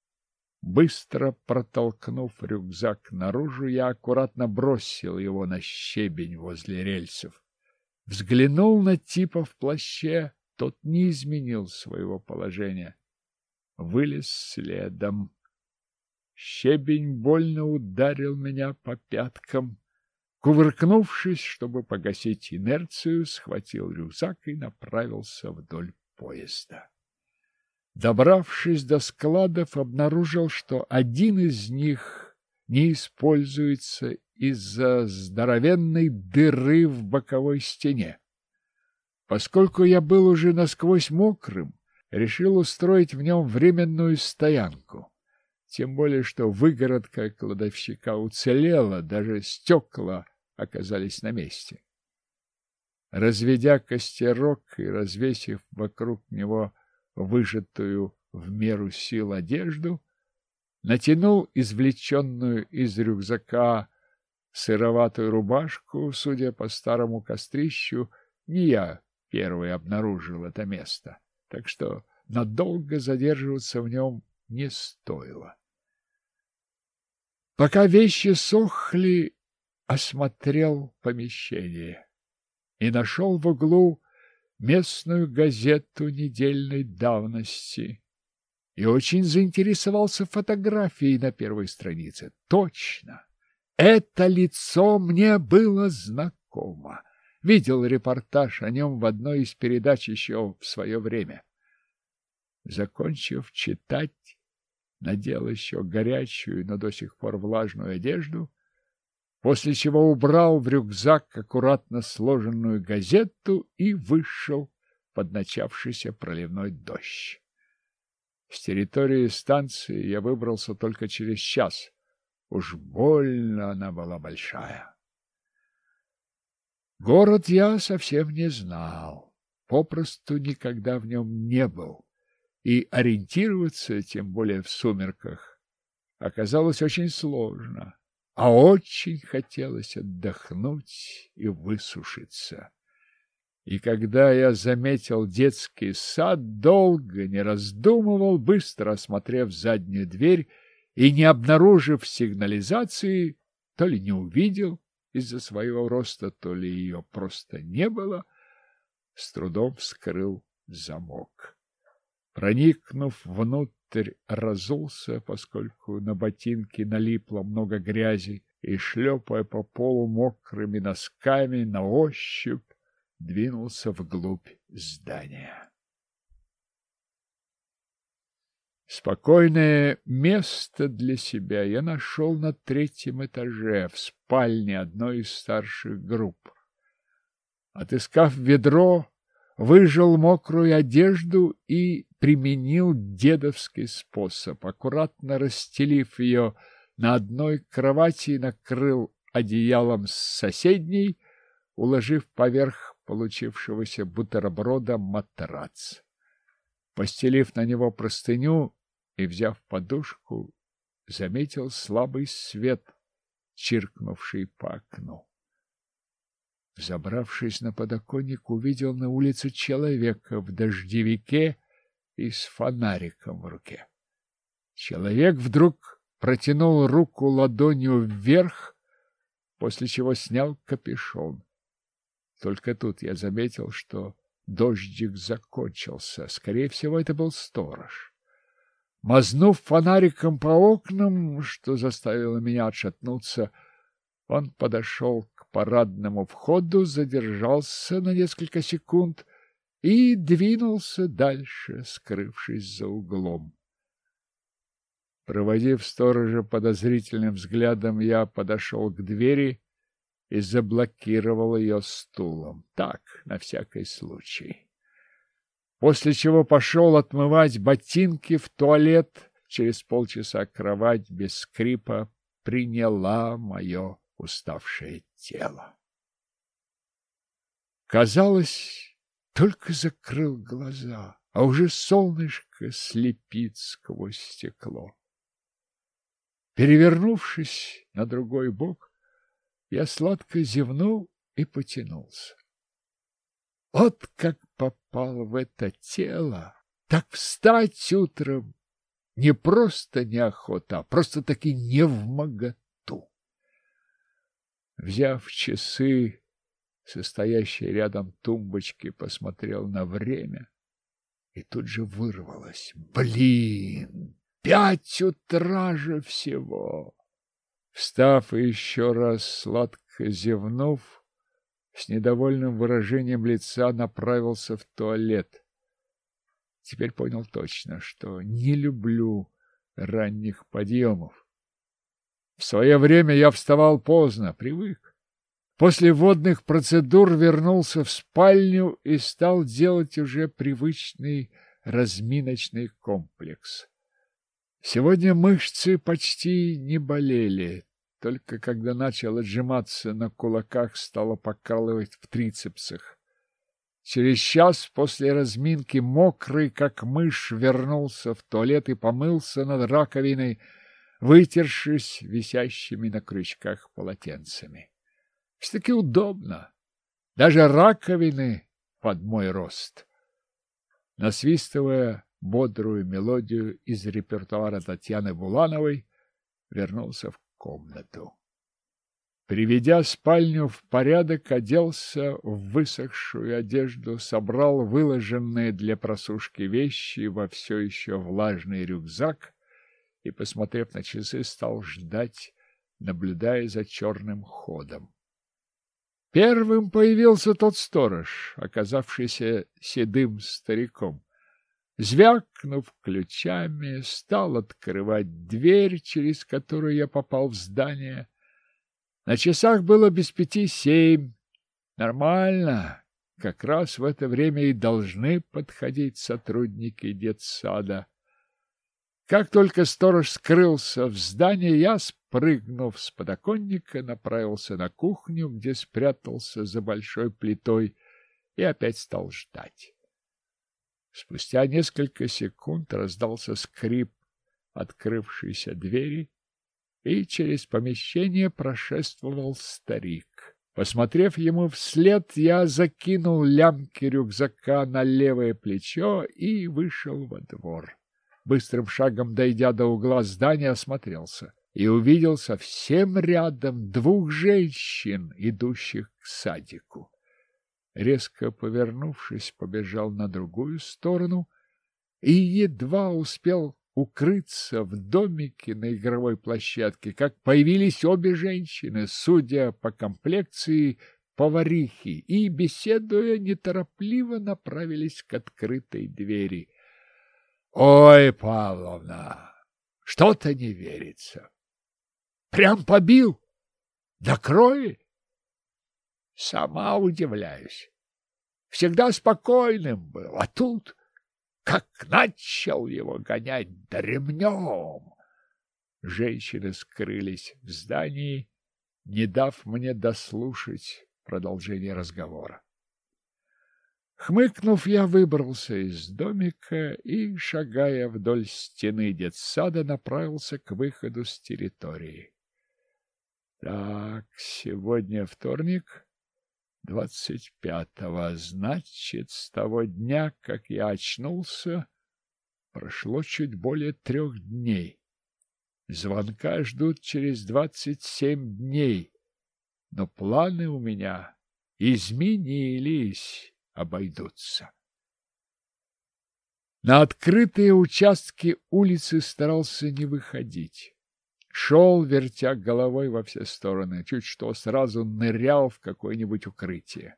Быстро протолкнув рюкзак наружу, я аккуратно бросил его на щебень возле рельсов. Взглянул на типа в плаще, тот не изменил своего положения. Вылез следом. Щебень больно ударил меня по пяткам. Кувыркнувшись, чтобы погасить инерцию, схватил рюкзак и направился вдоль поезда. Добравшись до складов, обнаружил, что один из них не используется из-за здоровенной дыры в боковой стене. Поскольку я был уже насквозь мокрым, решил устроить в нем временную стоянку. Тем более, что выгородка кладовщика уцелела, даже стекла оказались на месте. Разведя костерок и развесив вокруг него выжатую в меру сил одежду, натянул извлеченную из рюкзака сыроватую рубашку. Судя по старому кострищу, не я первый обнаружил это место, так что надолго задерживаться в нем не стоило. Пока вещи сохли, осмотрел помещение и нашел в углу местную газету недельной давности и очень заинтересовался фотографией на первой странице. Точно! Это лицо мне было знакомо. Видел репортаж о нем в одной из передач еще в свое время. Закончив читать, надел еще горячую, но до сих пор влажную одежду, после чего убрал в рюкзак аккуратно сложенную газету и вышел под начавшийся проливной дождь. С территории станции я выбрался только через час. Уж больно она была большая. Город я совсем не знал, попросту никогда в нем не был. И ориентироваться, тем более в сумерках, оказалось очень сложно, а очень хотелось отдохнуть и высушиться. И когда я заметил детский сад, долго не раздумывал, быстро осмотрев заднюю дверь и, не обнаружив сигнализации, то ли не увидел из-за своего роста, то ли ее просто не было, с трудом вскрыл замок. Проникнув внутрь, разулся, поскольку на ботинки налипло много грязи, и, шлепая по полу мокрыми носками, на ощупь двинулся вглубь здания. Спокойное место для себя я нашел на 3-м этаже, в спальне одной из старших групп. Отыскав ведро, выжал мокрую одежду и применил дедовский способ. Аккуратно расстелив ее на одной кровати, накрыл одеялом с соседней, уложив поверх получившегося бутерброда матрац. Постелив на него простыню и взяв подушку, заметил слабый свет, чиркнувший по окну. Взобравшись на подоконник, увидел на улице человека в дождевике и с фонариком в руке. Человек вдруг протянул руку ладонью вверх, после чего снял капюшон. Только тут я заметил, что дождик закончился. Скорее всего, это был сторож. Мазнув фонариком по окнам, что заставило меня отшатнуться, он подошел к парадному входу, задержался на несколько секунд и двинулся дальше, скрывшись за углом. Проводив сторожа подозрительным взглядом, я подошел к двери и заблокировал ее стулом. Так, на всякий случай. После чего пошел отмывать ботинки в туалет. Через полчаса кровать без скрипа приняла мое уставшее тело. Казалось, только закрыл глаза, а уже солнышко слепит сквозь стекло. Перевернувшись на другой бок, я сладко зевнул и потянулся. Вот как попал в это тело, так встать утром не просто неохота, а просто-таки невмоготу. Взяв часы, стоящие рядом тумбочки, посмотрел на время и тут же вырвалось: блин, 5 утра же всего! Встав и еще раз сладко зевнув, с недовольным выражением лица направился в туалет. Теперь понял точно, что не люблю ранних подъемов. В свое время я вставал поздно, привык. После водных процедур вернулся в спальню и стал делать уже привычный разминочный комплекс. Сегодня мышцы почти не болели, только когда начал отжиматься на кулаках, стало покалывать в трицепсах. Через час после разминки, мокрый как мышь, вернулся в туалет и помылся над раковиной, вытершись висящими на крючках полотенцами. Все-таки удобно. Даже раковины под мой рост. Насвистывая бодрую мелодию из репертуара Татьяны Булановой, вернулся в комнату. Приведя спальню в порядок, оделся в высохшую одежду, собрал выложенные для просушки вещи во все еще влажный рюкзак и, посмотрев на часы, стал ждать, наблюдая за черным ходом. Первым появился тот сторож, оказавшийся седым стариком. Звякнув ключами, стал открывать дверь, через которую я попал в здание. На часах было без 5:07. Нормально. Как раз в это время и должны подходить сотрудники детсада. Как только сторож скрылся в здании, я, спрыгнув с подоконника, направился на кухню, где спрятался за большой плитой, и опять стал ждать. Спустя несколько секунд раздался скрип открывшейся двери, и через помещение прошествовал старик. Посмотрев ему вслед, я закинул лямки рюкзака на левое плечо и вышел во двор. Быстрым шагом, дойдя до угла здания, осмотрелся и увидел совсем рядом двух женщин, идущих к садику. Резко повернувшись, побежал на другую сторону и едва успел укрыться в домике на игровой площадке, как появились обе женщины, судя по комплекции, поварихи, и, беседуя, неторопливо направились к открытой двери. — Ой, Павловна, что-то не верится. Прям побил? До крови? Сама удивляюсь. Всегда спокойным был, а тут как начал его гонять да ремнем. Женщины скрылись в здании, не дав мне дослушать продолжение разговора. Хмыкнув, я выбрался из домика и, шагая вдоль стены детсада, направился к выходу с территории. Так, сегодня вторник, 25-го, значит, с того дня, как я очнулся, прошло чуть более 3 дней. Звонка ждут через 27 дней, но планы у меня изменились, обойдутся. На открытые участки улицы старался не выходить. Шел, вертя головой во все стороны, чуть что сразу нырял в какое-нибудь укрытие.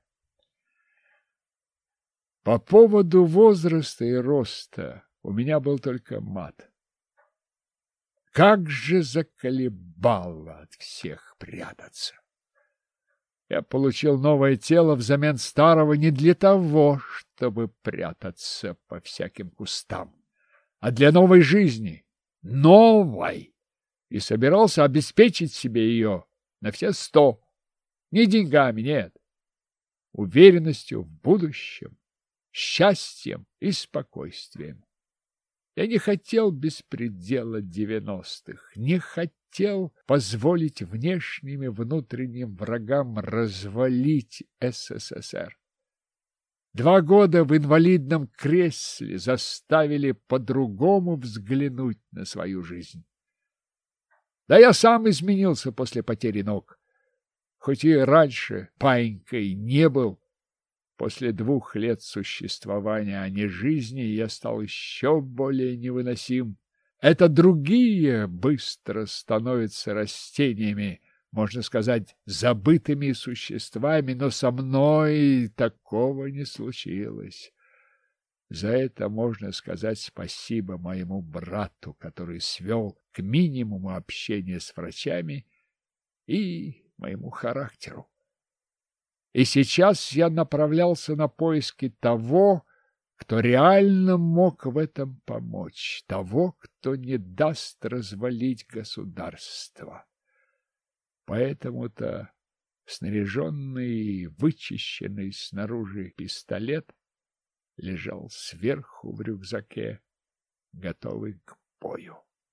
По поводу возраста и роста у меня был только мат. Как же заколебало от всех прятаться! Я получил новое тело взамен старого не для того, чтобы прятаться по всяким кустам, а для новой жизни, новой, и собирался обеспечить себе ее на все 100. Не деньгами, нет, уверенностью в будущем, счастьем и спокойствием. Я не хотел беспредела 90-х, не хотел позволить внешним и внутренним врагам развалить СССР. 2 года в инвалидном кресле заставили по-другому взглянуть на свою жизнь. Да я сам изменился после потери ног. Хоть и раньше паинькой не был, после 2 лет существования, а не жизни, я стал еще более невыносим. Это другие быстро становятся растениями, можно сказать, забытыми существами, но со мной такого не случилось. За это можно сказать спасибо моему брату, который свел к минимуму общение с врачами, и моему характеру. И сейчас я направлялся на поиски того, кто реально мог в этом помочь, того, кто не даст развалить государство. Поэтому-то снаряженный и вычищенный снаружи пистолет лежал сверху в рюкзаке, готовый к бою.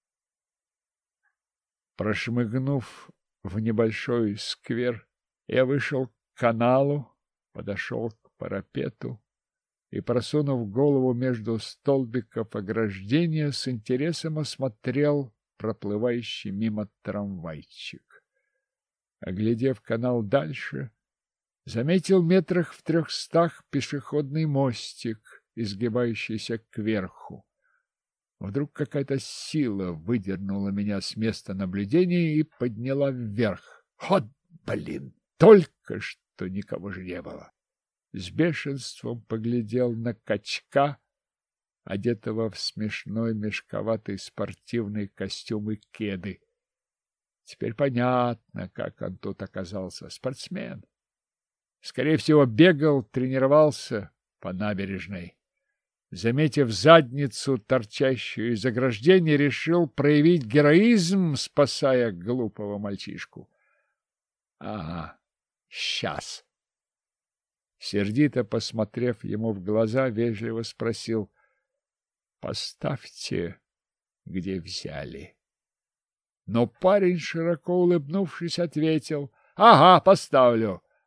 Прошмыгнув в небольшой сквер, я вышел к каналу, подошел к парапету и, просунув голову между столбиков ограждения, с интересом осмотрел проплывающий мимо трамвайчик. Оглядев канал дальше, заметил метрах в 300 пешеходный мостик, изгибающийся кверху. Вдруг какая-то сила выдернула меня с места наблюдения и подняла вверх. Вот, блин, только что никого же не было. С бешенством поглядел на качка, одетого в смешной мешковатый спортивный костюм и кеды. Теперь понятно, как он тут оказался. Спортсмен. Скорее всего, бегал, тренировался по набережной. Заметив задницу, торчащую из ограждения, решил проявить героизм, спасая глупого мальчишку. Ага, сейчас. Сердито посмотрев ему в глаза, вежливо спросил: поставьте, где взяли. Но парень, широко улыбнувшись, ответил: ага, поставлю.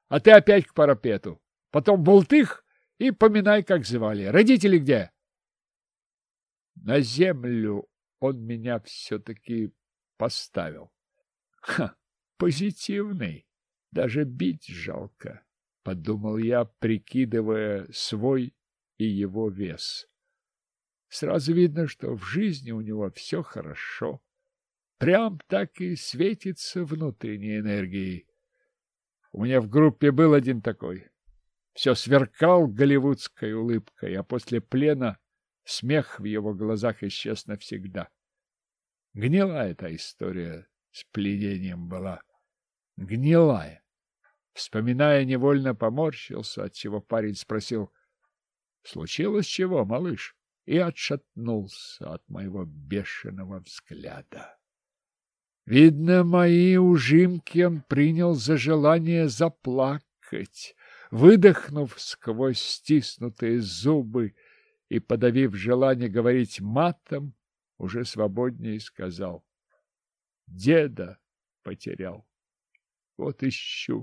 а ты опять к парапету. Потом бултых и поминай, как звали. Родители где? На землю он меня все-таки поставил. Ха, позитивный. Даже бить жалко, подумал я, прикидывая свой и его вес. Сразу видно, что в жизни у него все хорошо. Прям так и светится внутренней энергией. У меня в группе был один такой. Все сверкал голливудской улыбкой, а после плена смех в его глазах исчез навсегда. Гнилая эта история с пленением была. Гнилая. Вспоминая, невольно поморщился, отчего парень спросил: «Случилось чего, малыш?» и отшатнулся от моего бешеного взгляда. Видно, мои ужимки он принял за желание заплакать. Выдохнув сквозь стиснутые зубы и подавив желание говорить матом, уже свободнее сказал: «Деда потерял. Вот ищу».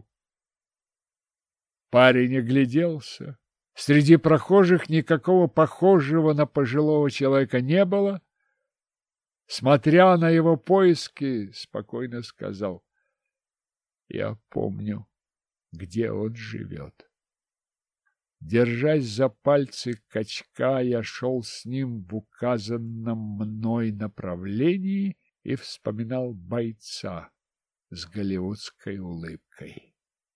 Парень огляделся. Среди прохожих никакого похожего на пожилого человека не было. Смотря на его поиски, спокойно сказал: «Я помню, где он живет». Держась за пальцы качка, я шел с ним в указанном мной направлении и вспоминал бойца с голливудской улыбкой.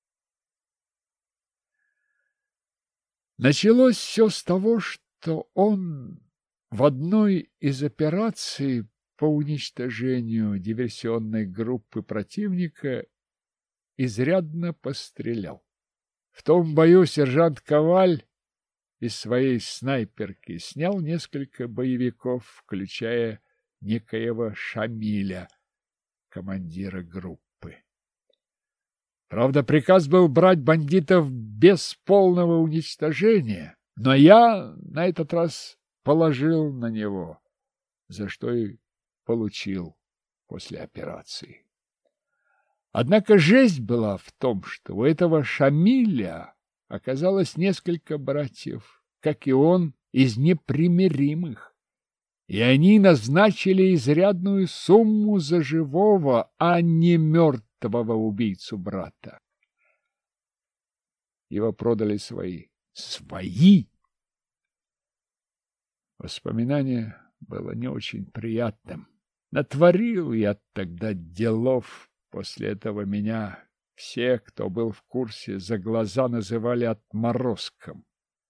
Началось все с того, что он в одной из операций по уничтожению диверсионной группы противника изрядно пострелял. В том бою сержант Коваль из своей снайперки снял несколько боевиков, включая некоего Шамиля, командира группы. Правда, приказ был брать бандитов без полного уничтожения, но я на этот раз положил на него, за что и получил после операции. Однако жесть была в том, что у этого Шамиля оказалось несколько братьев, как и он, из непримиримых, и они назначили изрядную сумму за живого, а не мертвого убийцу брата. Его продали свои. Свои! Воспоминание было не очень приятным. Натворил я тогда делов. После этого меня все, кто был в курсе, за глаза называли отморозком.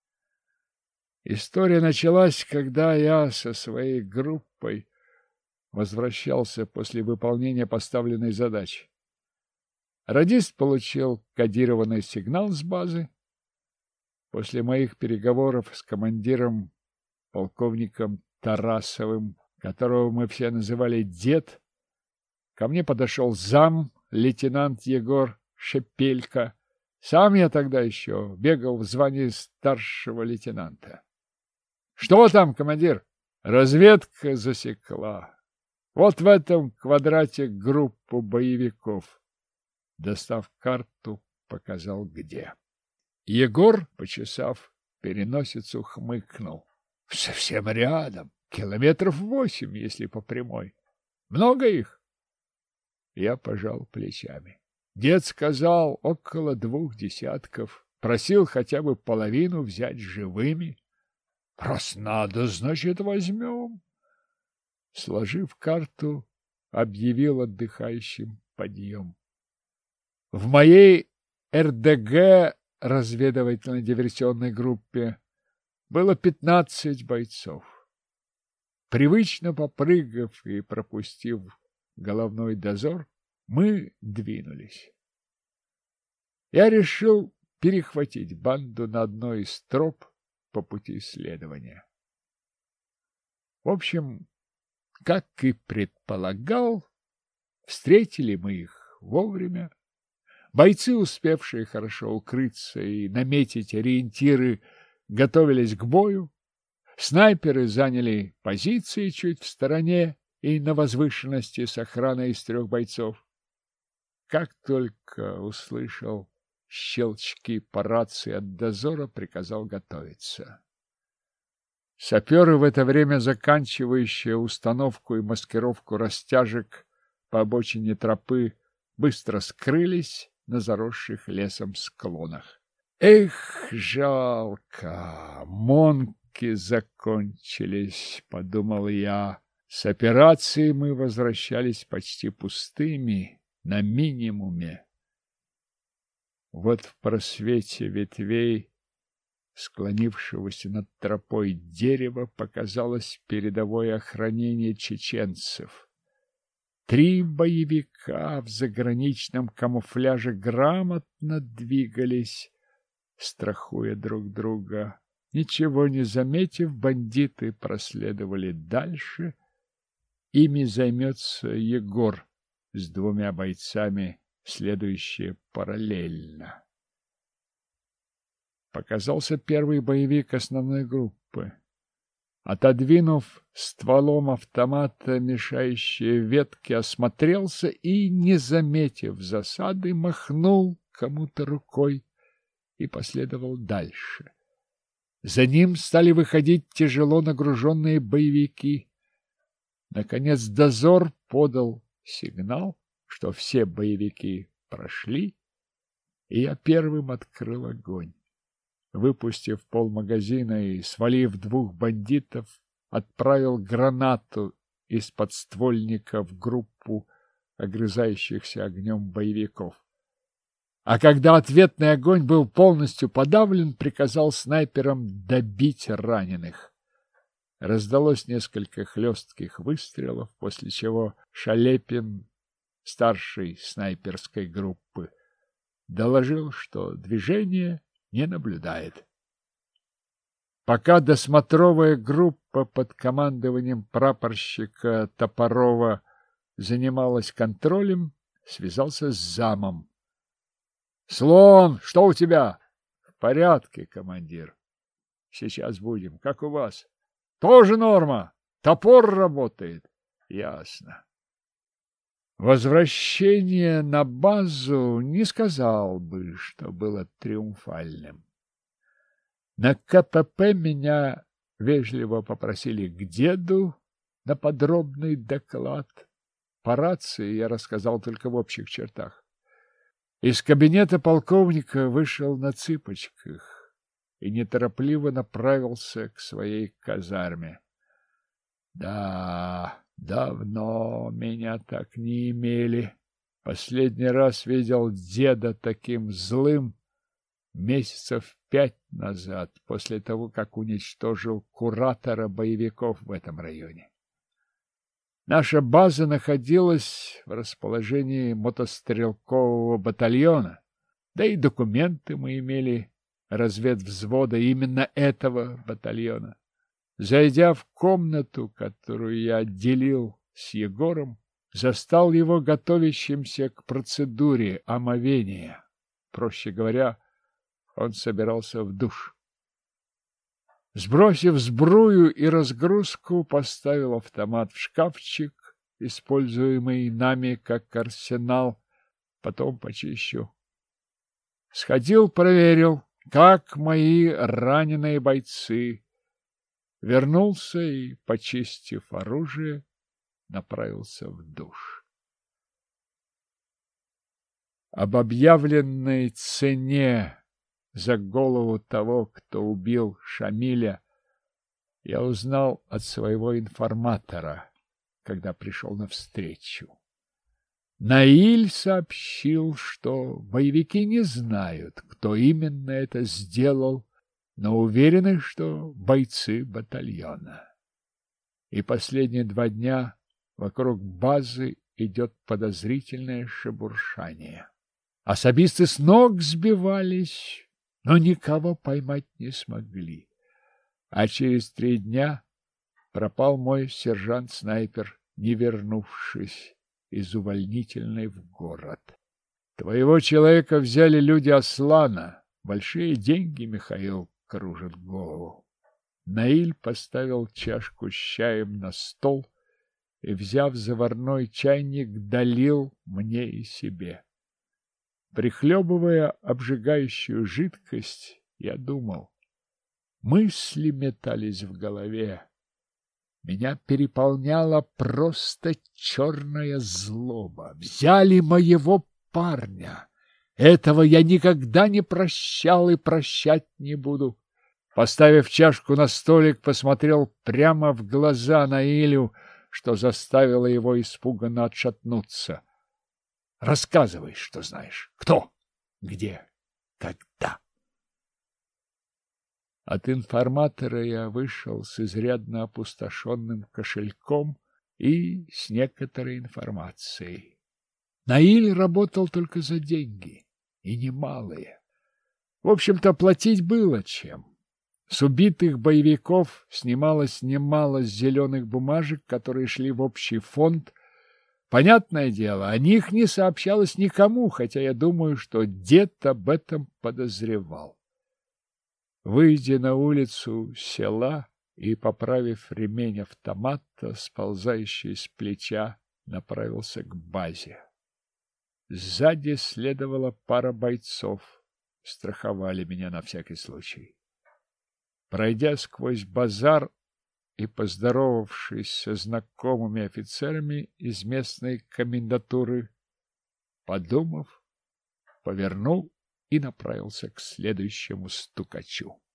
История началась, когда я со своей группой возвращался после выполнения поставленной задачи. Радист получил кодированный сигнал с базы. После моих переговоров с командиром, полковником Тарасовым, которого мы все называли Дед, ко мне подошел зам, лейтенант Егор Шепелько. Сам я тогда еще бегал в звании старшего лейтенанта. «Что там, командир?» «Разведка засекла. Вот в этом квадрате группу боевиков». Достав карту, показал где. Егор, почесав переносицу, хмыкнул. «Совсем рядом. 8 километров, если по прямой. Много их?» Я пожал плечами. Дед сказал, около 2 десятков. Просил хотя бы половину взять живыми. Раз надо, значит, возьмем. Сложив карту, объявил отдыхающим подъем. В моей РДГ, разведывательно-диверсионной группе, было 15 бойцов. Привычно попрыгав и пропустив головной дозор, мы двинулись. Я решил перехватить банду на одной из троп по пути следования. В общем, как и предполагал, встретили мы их вовремя. Бойцы, успевшие хорошо укрыться и наметить ориентиры, готовились к бою. Снайперы заняли позиции чуть в стороне и на возвышенности с охраной из 3 бойцов. Как только услышал щелчки по рации от дозора, приказал готовиться. Саперы, в это время заканчивающие установку и маскировку растяжек по обочине тропы, быстро скрылись на заросших лесом склонах. Эх, жалко, монки закончились, подумал я. С операции мы возвращались почти пустыми, на минимуме. Вот в просвете ветвей, склонившегося над тропой дерева, показалось передовое охранение чеченцев. 3 боевика в заграничном камуфляже грамотно двигались, страхуя друг друга. Ничего не заметив, бандиты проследовали дальше. Ими займется Егор с 2 бойцами, следующие параллельно. Показался первый боевик основной группы. Отодвинув стволом автомата мешающие ветки, осмотрелся и, не заметив засады, махнул кому-то рукой и последовал дальше. За ним стали выходить тяжело нагруженные боевики. Наконец дозор подал сигнал, что все боевики прошли, и я первым открыл огонь. Выпустив полмагазина и свалив 2 бандитов, отправил гранату из подствольника в группу огрызающихся огнем боевиков. А когда ответный огонь был полностью подавлен, приказал снайперам добить раненых. Раздалось несколько хлестких выстрелов, после чего Шалепин, старший снайперской группы, доложил, что движение не наблюдает. Пока досмотровая группа под командованием прапорщика Топорова занималась контролем, связался с замом. — Слон, что у тебя? — В порядке, командир. — Сейчас будем. Как у вас? — Тоже норма. Топор работает. — Ясно. Возвращение на базу не сказал бы, что было триумфальным. На КПП меня вежливо попросили к деду на подробный доклад. По рации я рассказал только в общих чертах. Из кабинета полковника вышел на цыпочках и неторопливо направился к своей казарме. Да, давно меня так не имели. Последний раз видел деда таким злым месяцев 5 назад, после того, как уничтожил куратора боевиков в этом районе. Наша база находилась в расположении мотострелкового батальона, да и документы мы имели разведвзвода именно этого батальона. Зайдя в комнату, которую я отделил с Егором, застал его готовящимся к процедуре омовения. Проще говоря, он собирался в душ. Сбросив сбрую и разгрузку, поставил автомат в шкафчик, используемый нами как арсенал, потом почищу. Сходил, проверил, как мои раненые бойцы. Вернулся и, почистив оружие, направился в душ. Об объявленной цене за голову того, кто убил Шамиля, я узнал от своего информатора, когда пришел навстречу. Наиль сообщил, что боевики не знают, кто именно это сделал, но уверены, что бойцы батальона. И последние 2 дня вокруг базы идет подозрительное шебуршание. Особисты с ног сбивались, но никого поймать не смогли. А через 3 дня пропал мой сержант-снайпер, не вернувшись из увольнительной в город. Твоего человека взяли люди Аслана. Большие деньги, Михаил, кружат голову. Наиль поставил чашку с чаем на стол и, взяв заварной чайник, долил мне и себе. Прихлебывая обжигающую жидкость, я думал. Мысли метались в голове. Меня переполняла просто черная злоба. Взяли моего парня. Этого я никогда не прощал и прощать не буду. Поставив чашку на столик, посмотрел прямо в глаза Наилю, что заставило его испуганно отшатнуться. Рассказывай, что знаешь. Кто? Где? Когда? От информатора я вышел с изрядно опустошенным кошельком и с некоторой информацией. Наиль работал только за деньги, и немалые. В общем-то, платить было чем. С убитых боевиков снималось немало зеленых бумажек, которые шли в общий фонд. Понятное дело, о них не сообщалось никому, хотя я думаю, что дед об этом подозревал. Выйдя на улицу села и, поправив ремень автомата, сползающий с плеча, направился к базе. Сзади следовала пара бойцов, страховали меня на всякий случай. Пройдя сквозь базар и поздоровавшись со знакомыми офицерами из местной комендатуры, подумав, повернул и направился к следующему стукачу.